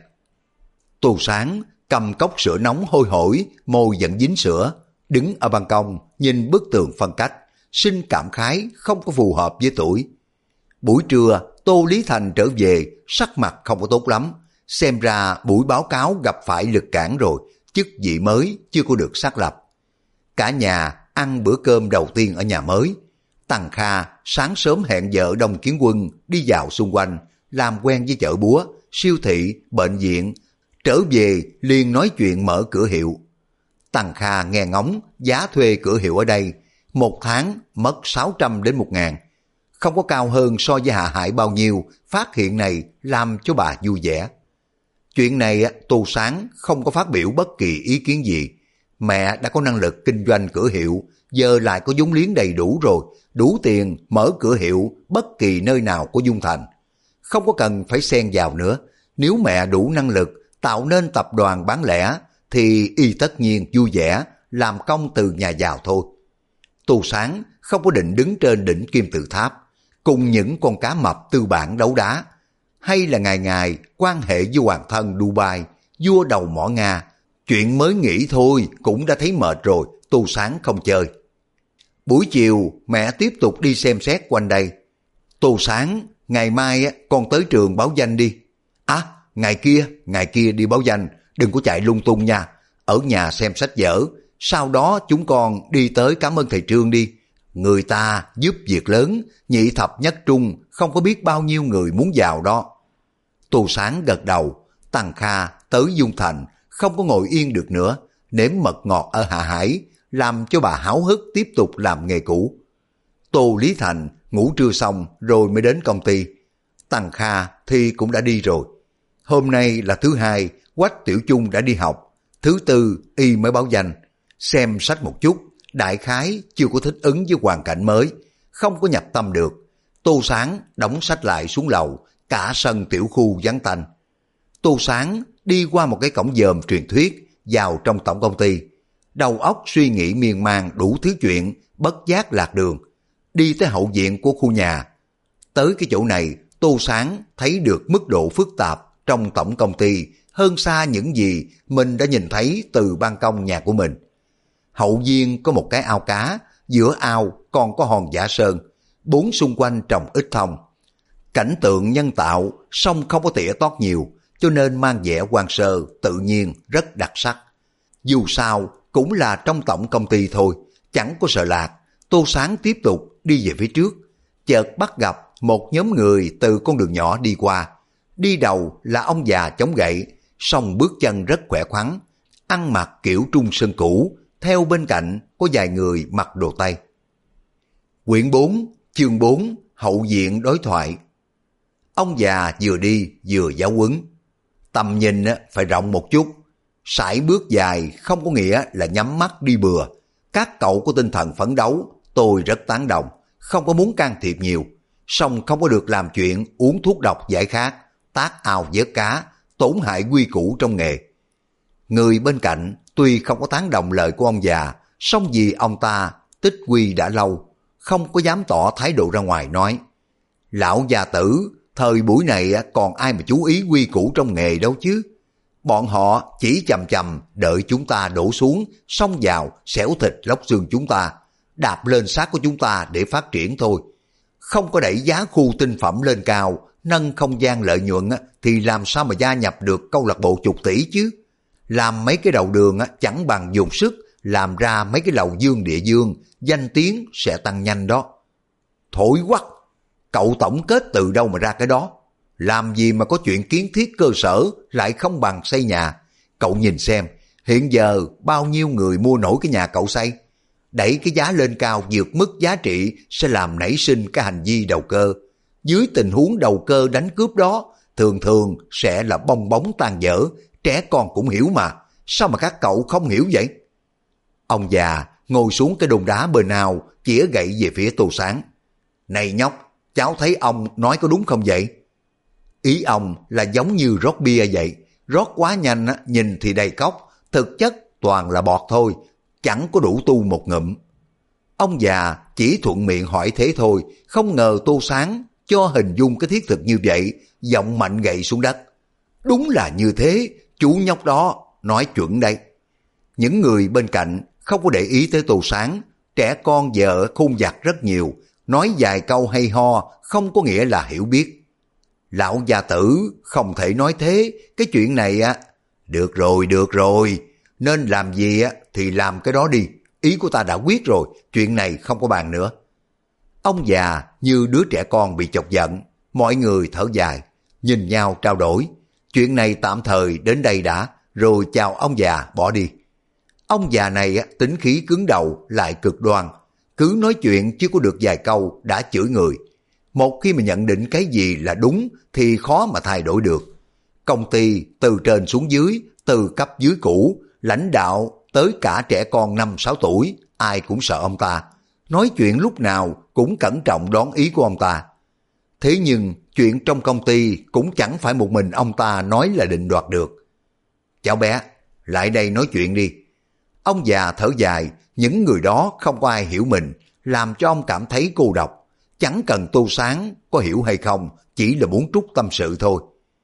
Tô Sáng cầm cốc sữa nóng hôi hổi, môi vẫn dính sữa, đứng ở ban công nhìn bức tường phân cách, sinh cảm khái không có phù hợp với tuổi. Buổi trưa Tô Lý Thành trở về, sắc mặt không có tốt lắm, xem ra buổi báo cáo gặp phải lực cản rồi, chức vị mới chưa có được xác lập. Cả nhà ăn bữa cơm đầu tiên ở nhà mới. Tằng Kha sáng sớm hẹn vợ Đông Kiến Quân đi dạo xung quanh, làm quen với chợ búa, siêu thị, bệnh viện. Trở về liền nói chuyện mở cửa hiệu. Tằng Kha nghe ngóng giá thuê cửa hiệu ở đây, một tháng mất 600 đến 1.000. Không có cao hơn so với Hạ Hải bao nhiêu, phát hiện này làm cho bà vui vẻ. Chuyện này Tô Sáng không có phát biểu bất kỳ ý kiến gì. Mẹ đã có năng lực kinh doanh cửa hiệu, giờ lại có vốn liếng đầy đủ rồi, đủ tiền mở cửa hiệu bất kỳ nơi nào của Dung Thành. Không có cần phải xen vào nữa. Nếu mẹ đủ năng lực tạo nên tập đoàn bán lẻ thì y tất nhiên vui vẻ làm công từ nhà giàu thôi. Tô Sáng không có định đứng trên đỉnh kim tự tháp cùng những con cá mập tư bản đấu đá, hay là ngày ngày quan hệ với hoàng thân Dubai, vua đầu mỏ Nga. Chuyện mới nghĩ thôi cũng đã thấy mệt rồi, Tô Sáng không chơi. Buổi chiều mẹ tiếp tục đi xem xét quanh đây. Tô Sáng, ngày mai con tới trường báo danh đi. À, ngày kia đi báo danh, đừng có chạy lung tung nha. Ở nhà xem sách vở, sau đó chúng con đi tới cảm ơn thầy Trương đi. Người ta giúp việc lớn, nhị thập nhất trung, không có biết bao nhiêu người muốn vào đó. Tô Sáng gật đầu. Tằng Kha tới Dung Thành không có ngồi yên được nữa, nếm mật ngọt ở Hạ Hải, làm cho bà háo hức tiếp tục làm nghề cũ. Tô Lý Thành ngủ trưa xong rồi mới đến công ty. Tằng Kha thì cũng đã đi rồi. Hôm nay là thứ hai, Quách Tiểu Chung đã đi học. Thứ tư y mới báo danh. Xem sách một chút, đại khái chưa có thích ứng với hoàn cảnh mới, không có nhập tâm được. Tô Sáng đóng sách lại xuống lầu, cả sân tiểu khu vắng tanh. Tô Sáng đi qua một cái cổng dòm truyền thuyết vào trong tổng công ty. Đầu óc suy nghĩ miên man đủ thứ chuyện, bất giác lạc đường. Đi tới hậu viện của khu nhà. Tới cái chỗ này, Tô Sáng thấy được mức độ phức tạp trong tổng công ty hơn xa những gì mình đã nhìn thấy từ ban công nhà của mình. Hậu viên có một cái ao cá, giữa ao còn có hòn giả sơn, bốn xung quanh trồng ít thông. Cảnh tượng nhân tạo, song không có tỉa tót nhiều, cho nên mang vẻ hoang sơ, tự nhiên, rất đặc sắc. Dù sao, cũng là trong tổng công ty thôi, chẳng có sợ lạc. Tô Sáng tiếp tục đi về phía trước, chợt bắt gặp một nhóm người từ con đường nhỏ đi qua. Đi đầu là ông già chống gậy, song bước chân rất khỏe khoắn, ăn mặc kiểu Trung Sơn cũ, theo bên cạnh có vài người mặc đồ Tây. Quyển 4, chương 4, hậu viện đối thoại. Ông già vừa đi vừa giáo huấn. Tầm nhìn phải rộng một chút, sải bước dài không có nghĩa là nhắm mắt đi bừa. Các cậu có tinh thần phấn đấu, tôi rất tán đồng, không có muốn can thiệp nhiều, song không có được làm chuyện uống thuốc độc giải khát, tác ao vớt cá, tổn hại quy củ trong nghề. Người bên cạnh tuy không có tán đồng lời của ông già, song vì ông ta tích quy đã lâu, không có dám tỏ thái độ ra ngoài nói. Lão già tử, thời buổi này còn ai mà chú ý quy củ trong nghề đâu chứ. Bọn họ chỉ chầm chầm đợi chúng ta đổ xuống, xông vào, xẻo thịt lóc xương chúng ta, đạp lên xác của chúng ta để phát triển thôi. Không có đẩy giá khu tinh phẩm lên cao, nâng không gian lợi nhuận thì làm sao mà gia nhập được câu lạc bộ chục tỷ chứ. Làm mấy cái đầu đường chẳng bằng dùng sức làm ra mấy cái lầu dương địa dương, danh tiếng sẽ tăng nhanh đó. Thổi quắc, cậu tổng kết từ đâu mà ra cái đó? Làm gì mà có chuyện kiến thiết cơ sở lại không bằng xây nhà. Cậu nhìn xem, hiện giờ bao nhiêu người mua nổi cái nhà cậu xây. Đẩy cái giá lên cao vượt mức giá trị sẽ làm nảy sinh cái hành vi đầu cơ. Dưới tình huống đầu cơ đánh cướp đó, thường thường sẽ là bong bóng tan vỡ, trẻ con cũng hiểu mà. Sao mà các cậu không hiểu vậy? Ông già ngồi xuống cái đồn đá bên ao, chĩa gậy về phía Tô Sáng. Này nhóc, cháu thấy ông nói có đúng không vậy? Ý ông là giống như rót bia vậy, rót quá nhanh nhìn thì đầy cốc, thực chất toàn là bọt thôi, chẳng có đủ tu một ngụm. Ông già chỉ thuận miệng hỏi thế thôi, không ngờ Tô Sáng cho hình dung cái thiết thực như vậy, giọng mạnh gậy xuống đất. Đúng là như thế, chú nhóc đó nói chuẩn đây. Những người bên cạnh không có để ý tới Tô Sáng, trẻ con vợ khôn vặt rất nhiều, nói vài câu hay ho không có nghĩa là hiểu biết. Lão gia tử không thể nói thế, cái chuyện này được rồi, nên làm gì thì làm cái đó đi, ý của ta đã quyết rồi, chuyện này không có bàn nữa. Ông già như đứa trẻ con bị chọc giận, mọi người thở dài, nhìn nhau trao đổi, chuyện này tạm thời đến đây đã, rồi chào ông già bỏ đi. Ông già này tính khí cứng đầu lại cực đoan, cứ nói chuyện chưa có được vài câu đã chửi người. Một khi mà nhận định cái gì là đúng thì khó mà thay đổi được. Công ty từ trên xuống dưới, từ cấp dưới cũ, lãnh đạo tới cả trẻ con 5-6 tuổi, ai cũng sợ ông ta. Nói chuyện lúc nào cũng cẩn trọng đón ý của ông ta. Thế nhưng chuyện trong công ty cũng chẳng phải một mình ông ta nói là định đoạt được. Cháu bé, lại đây nói chuyện đi. Ông già thở dài, những người đó không có ai hiểu mình, làm cho ông cảm thấy cô độc. Chẳng cần Tô Sáng có hiểu hay không, chỉ là muốn trút tâm sự thôi.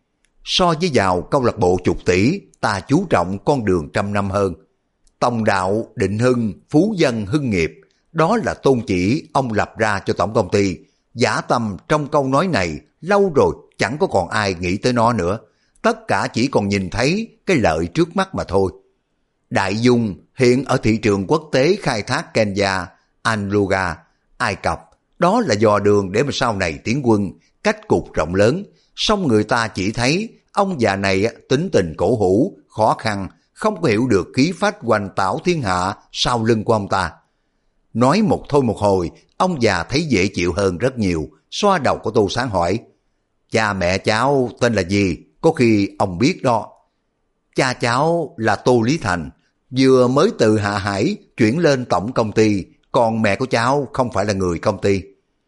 So với vào câu lạc bộ chục tỷ, ta chú trọng con đường trăm năm hơn. Tòng đạo, định hưng, phú dân, hưng nghiệp, đó là tôn chỉ ông lập ra cho tổng công ty. Dã tâm trong câu nói này lâu rồi chẳng có còn ai nghĩ tới nó nữa. Tất cả chỉ còn nhìn thấy cái lợi trước mắt mà thôi. Đại Dung hiện ở thị trường quốc tế khai thác Kenya, Anluga, Ai Cập, đó là dò đường để mà sau này tiến quân, cách cục rộng lớn, song người ta chỉ thấy ông già này tính tình cổ hủ, khó khăn, không có hiểu được khí phách hoành tảo thiên hạ sau lưng của ông ta. Nói một thôi một hồi, ông già thấy dễ chịu hơn rất nhiều, xoa đầu của Tô Sáng hỏi, cha mẹ cháu tên là gì, có khi ông biết đó. Cha cháu là Tô Lý Thành, vừa mới từ Hạ Hải chuyển lên tổng công ty, còn mẹ của cháu không phải là người công ty.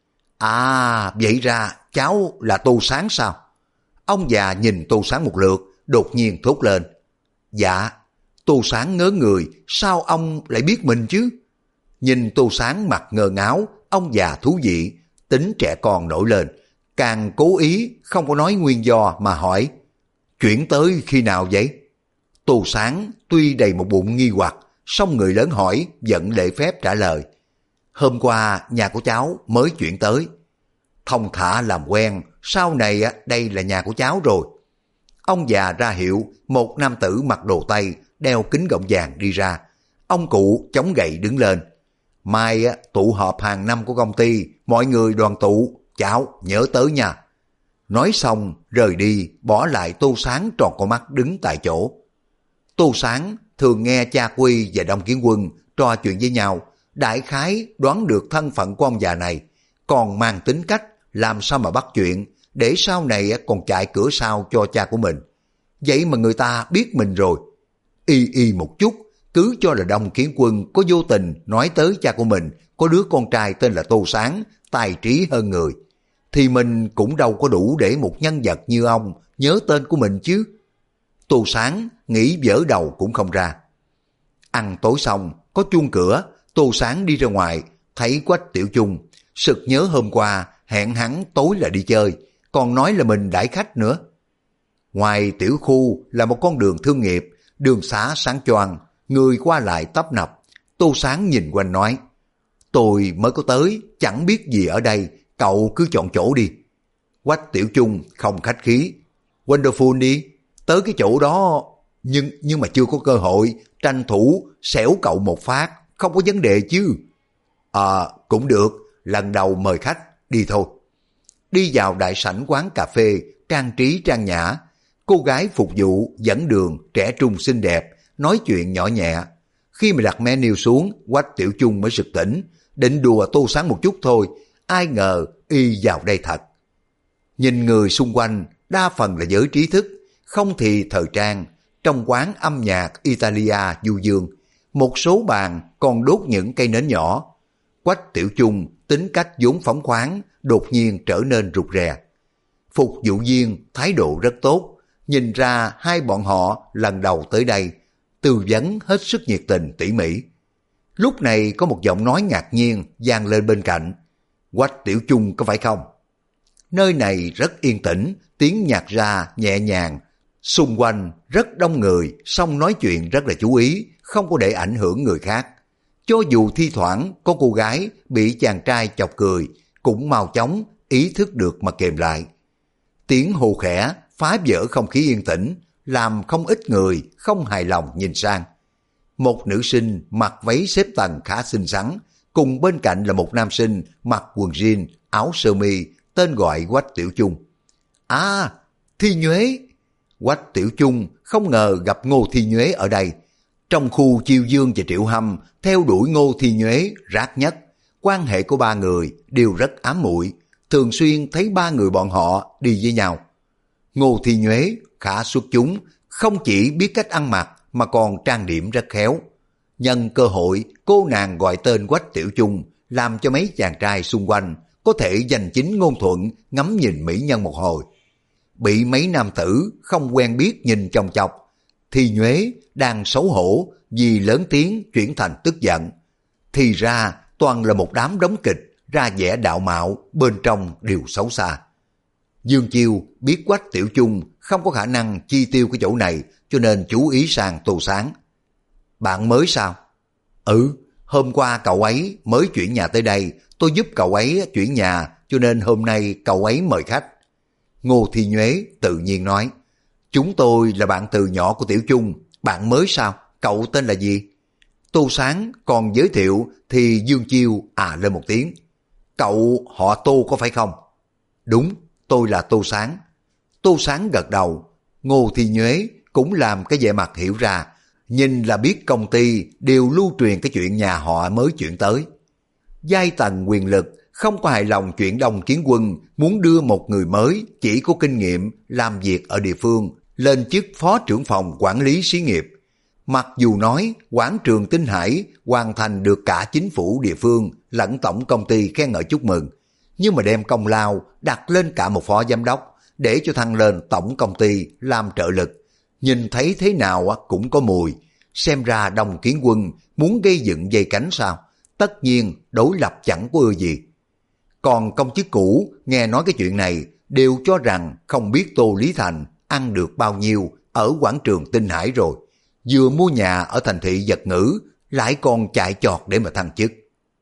À, vậy ra cháu là Tô Sáng sao? Ông già nhìn Tô Sáng một lượt, đột nhiên thốt lên. Dạ. Tô Sáng ngớ người, sao ông lại biết mình chứ? Nhìn Tô Sáng mặt ngơ ngáo, ông già thú vị, tính trẻ con nổi lên, càng cố ý không có nói nguyên do mà hỏi. Chuyển tới khi nào vậy? Tô Sáng tuy đầy một bụng nghi hoặc, Xong người lớn hỏi vẫn lễ phép trả lời. Hôm qua nhà của cháu mới chuyển tới. Thông thả làm quen, sau này đây là nhà của cháu rồi. Ông già ra hiệu, một nam tử mặc đồ Tây, đeo kính gọng vàng đi ra. Ông cụ chống gậy đứng lên. Mai tụ họp hàng năm của công ty, mọi người đoàn tụ, cháu nhớ tới nha. Nói xong rời đi, bỏ lại Tô Sáng tròn con mắt đứng tại chỗ. Tô Sáng thường nghe Cha Quy và Đông Kiến Quân trò chuyện với nhau, đại khái đoán được thân phận của ông già này, còn mang tính cách làm sao mà bắt chuyện, để sau này còn chạy cửa sau cho cha của mình. Vậy mà người ta biết mình rồi. Y một chút, cứ cho là Đông Kiến Quân có vô tình nói tới cha của mình có đứa con trai tên là Tô Sáng, tài trí hơn người, thì mình cũng đâu có đủ để một nhân vật như ông nhớ tên của mình chứ. Tô Sáng nghĩ vỡ đầu cũng không ra. Ăn tối xong, có chuông cửa, Tô Sáng đi ra ngoài, thấy Quách Tiểu Chung, sực nhớ hôm qua hẹn hắn tối là đi chơi, còn nói là mình đãi khách nữa. Ngoài tiểu khu là một con đường thương nghiệp, đường xá sáng choang, người qua lại tấp nập. Tô Sáng nhìn quanh nói, tôi mới có tới, chẳng biết gì ở đây, cậu cứ chọn chỗ đi. Quách Tiểu Chung không khách khí, Wonderful đi, tới cái chỗ đó, nhưng mà chưa có cơ hội, tranh thủ xẻo cậu một phát, không có vấn đề chứ. Cũng được, lần đầu mời khách, đi thôi. Đi vào đại sảnh quán cà phê, trang trí trang nhã, cô gái phục vụ dẫn đường trẻ trung xinh đẹp, nói chuyện nhỏ nhẹ. Khi mà đặt menu xuống, Quách Tiểu Chung mới sực tỉnh, định đùa Tô Sáng một chút thôi, ai ngờ y vào đây thật. Nhìn người xung quanh, đa phần là giới trí thức, không thì thời trang. Trong quán âm nhạc Italia du dương, một số bàn còn đốt những cây nến nhỏ. Quách Tiểu Chung tính cách vốn phóng khoáng, đột nhiên trở nên rụt rè. Phục vụ viên thái độ rất tốt, nhìn ra hai bọn họ lần đầu tới đây, tư vấn hết sức nhiệt tình tỉ mỉ. Lúc này có một giọng nói ngạc nhiên vang lên bên cạnh. Quách Tiểu Chung có phải không? Nơi này rất yên tĩnh, tiếng nhạc ra nhẹ nhàng, xung quanh rất đông người, song nói chuyện rất là chú ý, không có để ảnh hưởng người khác. Cho dù thi thoảng có cô gái bị chàng trai chọc cười, cũng mau chóng ý thức được mà kềm lại. Tiếng hô khẽ phá vỡ không khí yên tĩnh, làm không ít người không hài lòng nhìn sang. Một nữ sinh mặc váy xếp tầng khá xinh xắn, cùng bên cạnh là một nam sinh mặc quần jean, áo sơ mi, tên gọi Quách Tiểu Chung. Thi Nhuế! Quách Tiểu Chung không ngờ gặp Ngô Thi Nhuế ở đây. Trong khu Chiêu Dương và Triệu Hâm theo đuổi Ngô Thi Nhuế rát nhất, quan hệ của ba người đều rất ám muội, thường xuyên thấy ba người bọn họ đi với nhau. Ngô Thi Nhuế khá xuất chúng, không chỉ biết cách ăn mặc mà còn trang điểm rất khéo. Nhân cơ hội, cô nàng gọi tên Quách Tiểu Chung, làm cho mấy chàng trai xung quanh có thể giành chính ngôn thuận ngắm nhìn mỹ nhân một hồi. Bị mấy nam tử không quen biết nhìn chòng chọc, Thi Nhuế đang xấu hổ vì lớn tiếng chuyển thành tức giận. Thì ra toàn là một đám đóng kịch, ra vẻ đạo mạo, bên trong đều xấu xa. Dương Chiêu biết Quách Tiểu Chung không có khả năng chi tiêu cái chỗ này, cho nên chú ý sang Tô Sáng. Bạn mới sao? Hôm qua cậu ấy mới chuyển nhà tới đây, tôi giúp cậu ấy chuyển nhà, cho nên hôm nay cậu ấy mời khách. Ngô Thi Nhuế tự nhiên nói, chúng tôi là bạn từ nhỏ của Tiểu Chung, bạn mới sao? Cậu tên là gì? Tô Sáng còn giới thiệu thì Dương Chiêu lên một tiếng. Cậu họ Tô có phải không? Đúng, tôi là Tô Sáng. Tô Sáng gật đầu. Ngô Thi Nhuế cũng làm cái vẻ mặt hiểu ra, nhìn là biết công ty đều lưu truyền cái chuyện nhà họ mới chuyển tới. Giai tầng quyền lực không có hài lòng chuyện Đông Kiến Quân muốn đưa một người mới chỉ có kinh nghiệm làm việc ở địa phương lên chức phó trưởng phòng quản lý xí nghiệp. Mặc dù nói quảng trường Tinh Hải hoàn thành được cả chính phủ địa phương lẫn tổng công ty khen ngợi chúc mừng, nhưng mà đem công lao đặt lên cả một phó giám đốc để cho thăng lên tổng công ty làm trợ lực. Nhìn thấy thế nào cũng có mùi. Xem ra Đông Kiến Quân muốn gây dựng dây cánh sao? Tất nhiên đối lập chẳng có ưa gì. Còn công chức cũ nghe nói cái chuyện này đều cho rằng không biết Tô Lý Thành ăn được bao nhiêu ở quảng trường Tinh Hải rồi. Vừa mua nhà ở thành thị Vật Ngữ, lại còn chạy chọt để mà thăng chức.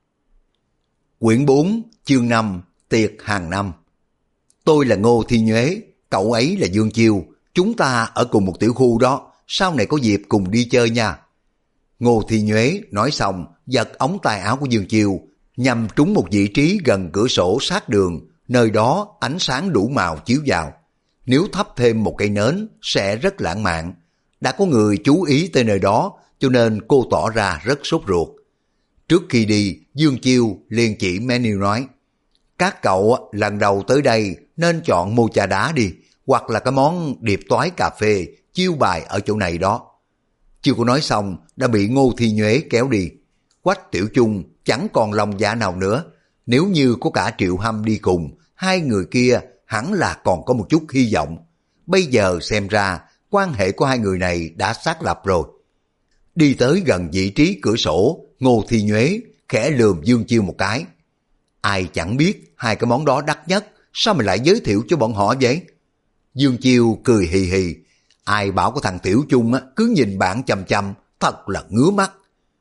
Quyển 4, chương 5, tiệc hàng năm. Tôi là Ngô Thi Nhuế, cậu ấy là Dương Chiêu, chúng ta ở cùng một tiểu khu đó, sau này có dịp cùng đi chơi nha. Ngô Thi Nhuế nói xong, giật ống tay áo của Dương Chiêu, nhằm trúng một vị trí gần cửa sổ sát đường, nơi đó ánh sáng đủ màu chiếu vào. Nếu thắp thêm một cây nến sẽ rất lãng mạn. Đã có người chú ý tới nơi đó, cho nên cô tỏ ra rất sốt ruột. Trước khi đi, Dương Chiêu liền chỉ menu nói, các cậu lần đầu tới đây nên chọn mocha đá đi, hoặc là cái món điệp toái cà phê chiêu bài ở chỗ này đó. Chưa có nói xong đã bị Ngô Thi Nhuế kéo đi. Quách Tiểu Chung chẳng còn lòng dạ nào nữa. Nếu như có cả Triệu Hâm đi cùng, hai người kia hẳn là còn có một chút hy vọng. Bây giờ xem ra quan hệ của hai người này đã xác lập rồi. Đi tới gần vị trí cửa sổ, Ngô Thi Nhuế khẽ lườm Dương Chiêu một cái. Ai chẳng biết hai cái món đó đắt nhất, sao mày lại giới thiệu cho bọn họ vậy? Dương Chiêu cười hì hì. Ai bảo có thằng Tiểu Chung cứ nhìn bạn chằm chằm, thật là ngứa mắt.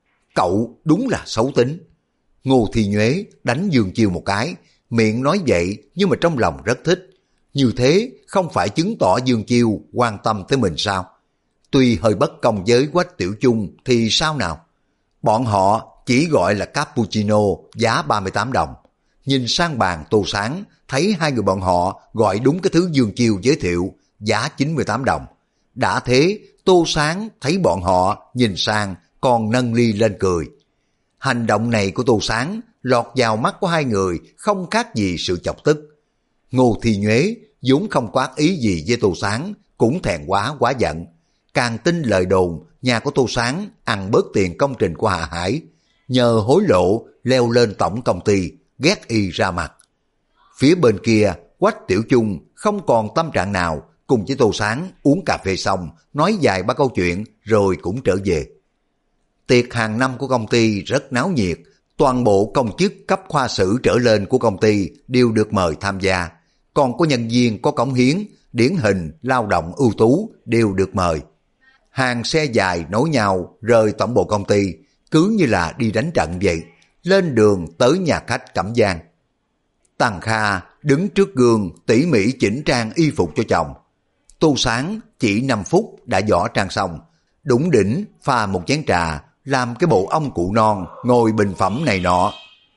Cậu đúng là xấu tính. Ngô Thi Nhuế đánh Dương Chiêu một cái, miệng nói vậy nhưng mà trong lòng rất thích. Như thế không phải chứng tỏ Dương Chiêu quan tâm tới mình sao? Tuy hơi bất công với Quách Tiểu Chung thì sao nào? Bọn họ chỉ gọi là cappuccino giá 38 đồng. Nhìn sang bàn Tô Sáng, thấy hai người bọn họ gọi đúng cái thứ Dương Chiêu giới thiệu, giá 98 đồng. Đã thế, Tô Sáng thấy bọn họ nhìn sang còn nâng ly lên cười. Hành động này của Tô Sáng lọt vào mắt của hai người không khác gì sự chọc tức. Ngô Thi Nhuế vốn không có ác ý gì với Tô Sáng, cũng thẹn quá giận. Càng tin lời đồn nhà của Tô Sáng ăn bớt tiền công trình của Hạ Hải, nhờ hối lộ leo lên tổng công ty, ghét y ra mặt. Phía bên kia, Quách Tiểu Chung không còn tâm trạng nào, cùng với Tô Sáng uống cà phê xong, nói vài ba câu chuyện rồi cũng trở về. Tiệc hàng năm của công ty rất náo nhiệt, toàn bộ công chức cấp khoa sử trở lên của công ty đều được mời tham gia, còn có nhân viên có cống hiến, điển hình, lao động ưu tú đều được mời. Hàng xe dài nối nhau rời tổng bộ công ty, cứ như là đi đánh trận vậy, lên đường tới nhà khách Cẩm Giang. Tằng Kha đứng trước gương tỉ mỉ chỉnh trang y phục cho chồng. Tô Sáng chỉ 5 phút đã võ trang xong, đủng đỉnh pha một chén trà, làm cái bộ ông cụ non ngồi bình phẩm này nọ.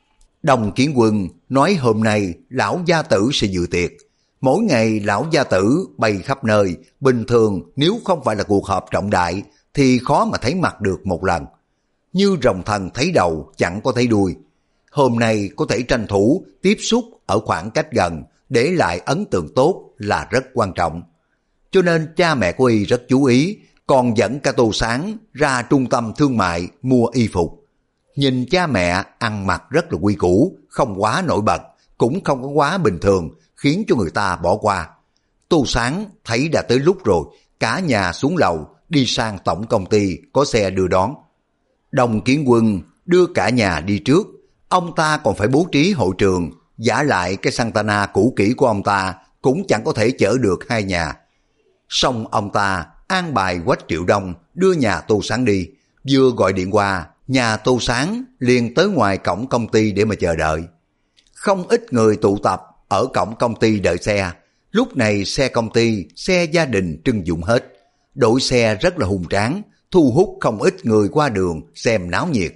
Đồng Kiến Quân nói hôm nay lão gia tử sẽ dự tiệc. Mỗi ngày lão gia tử bay khắp nơi, bình thường nếu không phải là cuộc họp trọng đại thì khó mà thấy mặt được một lần. Như rồng thần thấy đầu chẳng có thấy đuôi. Hôm nay có thể tranh thủ tiếp xúc ở khoảng cách gần, để lại ấn tượng tốt là rất quan trọng. Cho nên cha mẹ của y rất chú ý, còn dẫn cả Tô Sáng ra trung tâm thương mại mua y phục. Nhìn cha mẹ ăn mặc rất là quy củ, không quá nổi bật, cũng không có quá bình thường, khiến cho người ta bỏ qua. Tô Sáng thấy đã tới lúc rồi, cả nhà xuống lầu, đi sang tổng công ty có xe đưa đón. Đồng Kiến Quân đưa cả nhà đi trước, ông ta còn phải bố trí hội trường, giả lại cái Santana cũ kỹ của ông ta cũng chẳng có thể chở được hai nhà. Xong ông ta an bài Quách Triệu Đông đưa nhà Tô Sáng đi, vừa gọi điện qua, nhà Tô Sáng liền tới ngoài cổng công ty để mà chờ đợi. Không ít người tụ tập ở cổng công ty đợi xe. Lúc này xe công ty, xe gia đình trưng dụng hết. Đội xe rất là hùng tráng, thu hút không ít người qua đường xem náo nhiệt.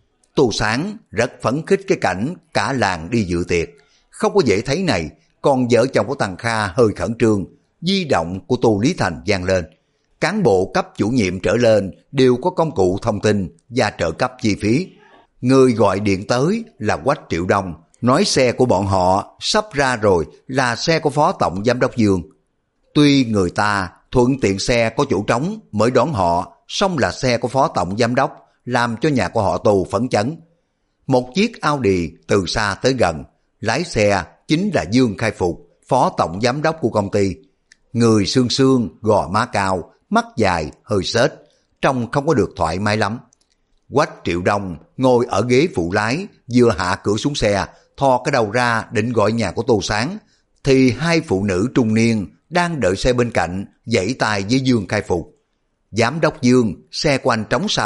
Tô Sáng rất phấn khích cái cảnh cả làng đi dự tiệc. Không có dễ thấy này, còn vợ chồng của Tằng Kha hơi khẩn trương. Di động của Tô Lý Thành vang lên. Cán bộ cấp chủ nhiệm trở lên đều có công cụ thông tin và trợ cấp chi phí. Người gọi điện tới là Quách Triệu Đông, nói xe của bọn họ sắp ra rồi, là xe của Phó Tổng Giám đốc Dương. Tuy người ta thuận tiện xe có chỗ trống mới đón họ, song là xe của Phó Tổng Giám đốc, làm cho nhà của họ Tô phấn chấn. Một chiếc Audi từ xa tới gần, lái xe chính là Dương Khai Phục, Phó Tổng Giám đốc của công ty. Người xương xương, gò má cao, mắt dài, hơi xếch, trông không có được thoải mái lắm. Quách Triệu Đông ngồi ở ghế phụ lái, vừa hạ cửa xuống xe, thò cái đầu ra định gọi nhà của Tô Sáng, thì hai phụ nữ trung niên đang đợi xe bên cạnh, giãy tay với Dương Khai Phục. Giám đốc Dương, xe của anh trống sao?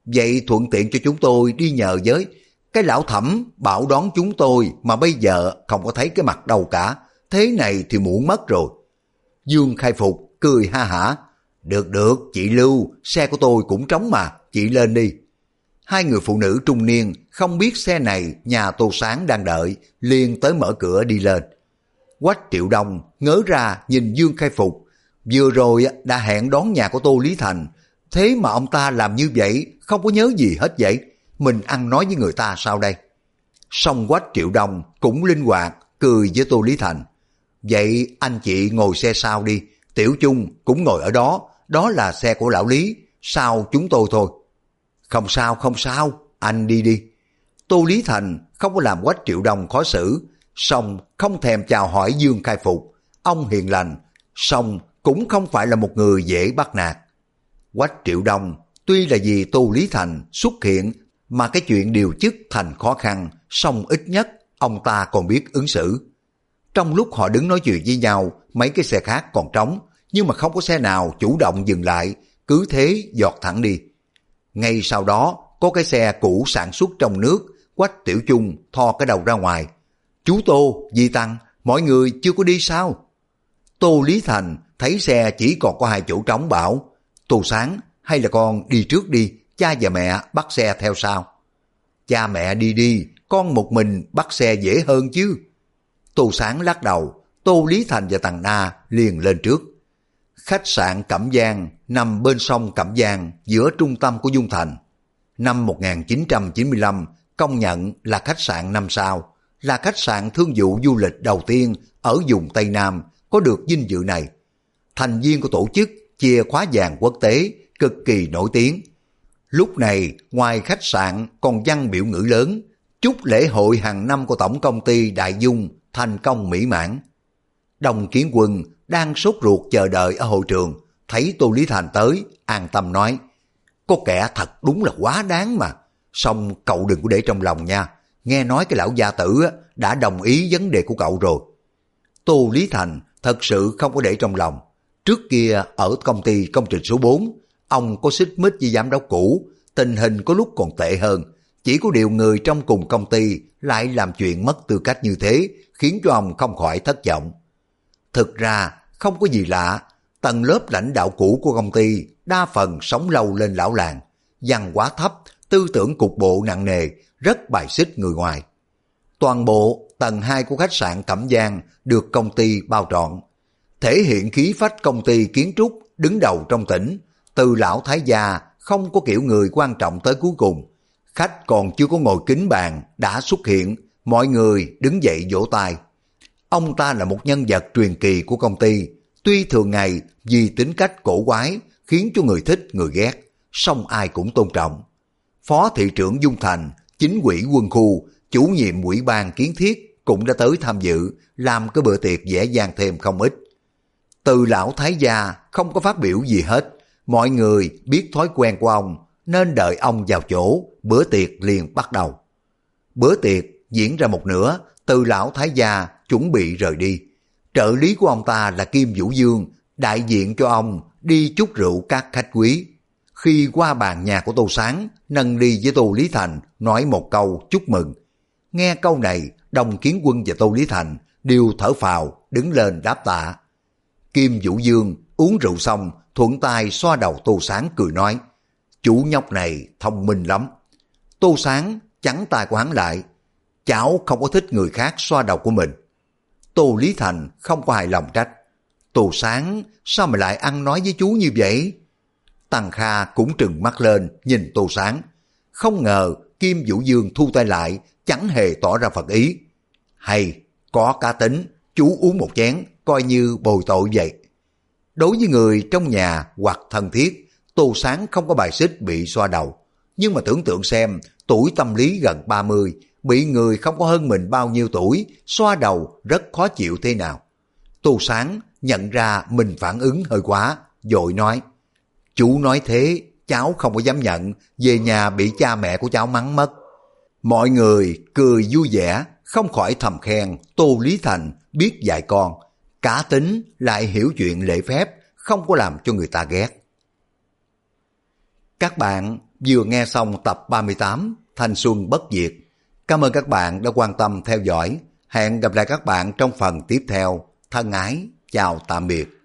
Vậy thuận tiện cho chúng tôi đi nhờ với. Cái lão Thẩm bảo đón chúng tôi mà bây giờ không có thấy cái mặt đâu cả. Thế này thì muộn mất rồi. Dương Khai Phục cười ha hả. Được được, chị Lưu, xe của tôi cũng trống mà, chị lên đi. Hai người phụ nữ trung niên không biết xe này nhà Tô Sáng đang đợi, liền tới mở cửa đi lên. Quách Triệu Đông ngớ ra nhìn Dương Khai Phục, vừa rồi đã hẹn đón nhà của Tô Lý Thành, thế mà ông ta làm như vậy, không có nhớ gì hết vậy, mình ăn nói với người ta sao đây? Xong Quách Triệu Đông cũng linh hoạt, cười với Tô Lý Thành. Vậy anh chị ngồi xe sau đi, Tiểu Chung cũng ngồi ở đó, đó là xe của lão Lý, sau chúng tôi thôi. Không sao, không sao, anh đi đi. Tô Lý Thành không có làm Quách Triệu Đông khó xử, song không thèm chào hỏi Dương Khai Phục. Ông hiền lành, song cũng không phải là một người dễ bắt nạt. Quách Triệu Đông tuy là vì Tô Lý Thành xuất hiện mà cái chuyện điều chức thành khó khăn, song ít nhất ông ta còn biết ứng xử. Trong lúc họ đứng nói chuyện với nhau, mấy cái xe khác còn trống, nhưng mà không có xe nào chủ động dừng lại, cứ thế giọt thẳng đi. Ngay sau đó, có cái xe cũ sản xuất trong nước, Quách Tiểu Chung thò cái đầu ra ngoài. Chú Tô, Di Tăng, mọi người chưa có đi sao? Tô Lý Thành thấy xe chỉ còn có hai chỗ trống bảo, Tô Sáng, hay là con đi trước đi, cha và mẹ bắt xe theo sau. Cha mẹ đi đi, con một mình bắt xe dễ hơn chứ. Tô Sáng lắc đầu, Tô Lý Thành và Tằng Na liền lên trước. Khách sạn Cẩm Giang nằm bên sông Cẩm Giang giữa trung tâm của Dung Thành. Năm 1995 công nhận là khách sạn 5 sao, là khách sạn thương vụ du lịch đầu tiên ở vùng Tây Nam có được vinh dự này. Thành viên của tổ chức chìa khóa vàng quốc tế cực kỳ nổi tiếng. Lúc này ngoài khách sạn còn văn biểu ngữ lớn, chúc lễ hội hàng năm của tổng công ty Đại Dung thành công mỹ mãn. Đồng Kiến Quân đang sốt ruột chờ đợi ở hội trường, thấy Tô Lý Thành tới, an tâm nói, có kẻ thật đúng là quá đáng mà, song cậu đừng có để trong lòng nha, nghe nói cái lão gia tử đã đồng ý vấn đề của cậu rồi. Tô Lý Thành thật sự không có để trong lòng, trước kia ở công ty công trình số 4, ông có xích mích với giám đốc cũ, tình hình có lúc còn tệ hơn, chỉ có điều người trong cùng công ty lại làm chuyện mất tư cách như thế, khiến cho ông không khỏi thất vọng. Thực ra không có gì lạ, tầng lớp lãnh đạo cũ của công ty đa phần sống lâu lên lão làng, văn hóa thấp, tư tưởng cục bộ nặng nề, rất bài xích người ngoài. Toàn bộ tầng 2 của khách sạn Cẩm Giang được công ty bao trọn, thể hiện khí phách công ty kiến trúc đứng đầu trong tỉnh, từ lão thái gia không có kiểu người quan trọng tới cuối cùng. Khách còn chưa có ngồi kính bàn đã xuất hiện, mọi người đứng dậy vỗ tay. Ông ta là một nhân vật truyền kỳ của công ty, tuy thường ngày vì tính cách cổ quái khiến cho người thích người ghét, song ai cũng tôn trọng. Phó thị trưởng Dung Thành, chính ủy quân khu, chủ nhiệm ủy ban kiến thiết cũng đã tới tham dự, làm cái bữa tiệc dễ dàng thêm không ít. Từ lão thái gia không có phát biểu gì hết, mọi người biết thói quen của ông nên đợi ông vào chỗ, bữa tiệc liền bắt đầu. Bữa tiệc diễn ra một nửa, Từ lão thái gia chuẩn bị rời đi. Trợ lý của ông ta là Kim Vũ Dương, đại diện cho ông đi chúc rượu các khách quý. Khi qua bàn nhà của Tô Sáng, nâng ly với Tô Lý Thành, nói một câu chúc mừng. Nghe câu này, Đồng Kiến Quân và Tô Lý Thành đều thở phào, đứng lên đáp tạ. Kim Vũ Dương uống rượu xong, thuận tay xoa đầu Tô Sáng cười nói, chủ nhóc này thông minh lắm. Tô Sáng chắn tay của hắn lại, cháu không có thích người khác xoa đầu của mình. Tô Lý Thành không có hài lòng trách, Tô Sáng sao mà lại ăn nói với chú như vậy? Tăng Kha cũng trừng mắt lên nhìn Tô Sáng, không ngờ Kim Vũ Dương thu tay lại, chẳng hề tỏ ra phật ý. Hay, có cá tính, chú uống một chén, coi như bồi tội vậy. Đối với người trong nhà hoặc thân thiết, Tô Sáng không có bài xích bị xoa đầu. Nhưng mà tưởng tượng xem, tuổi tâm lý gần 30, bị người không có hơn mình bao nhiêu tuổi, xoa đầu rất khó chịu thế nào. Tô Sáng nhận ra mình phản ứng hơi quá, vội nói, chú nói thế, cháu không có dám nhận, về nhà bị cha mẹ của cháu mắng mất. Mọi người cười vui vẻ, không khỏi thầm khen Tô Lý Thành biết dạy con, cá tính lại hiểu chuyện lễ phép, không có làm cho người ta ghét. Các bạn vừa nghe xong tập 38 Thanh Xuân Bất Diệt. Cảm ơn các bạn đã quan tâm theo dõi. Hẹn gặp lại các bạn trong phần tiếp theo. Thân ái, chào tạm biệt.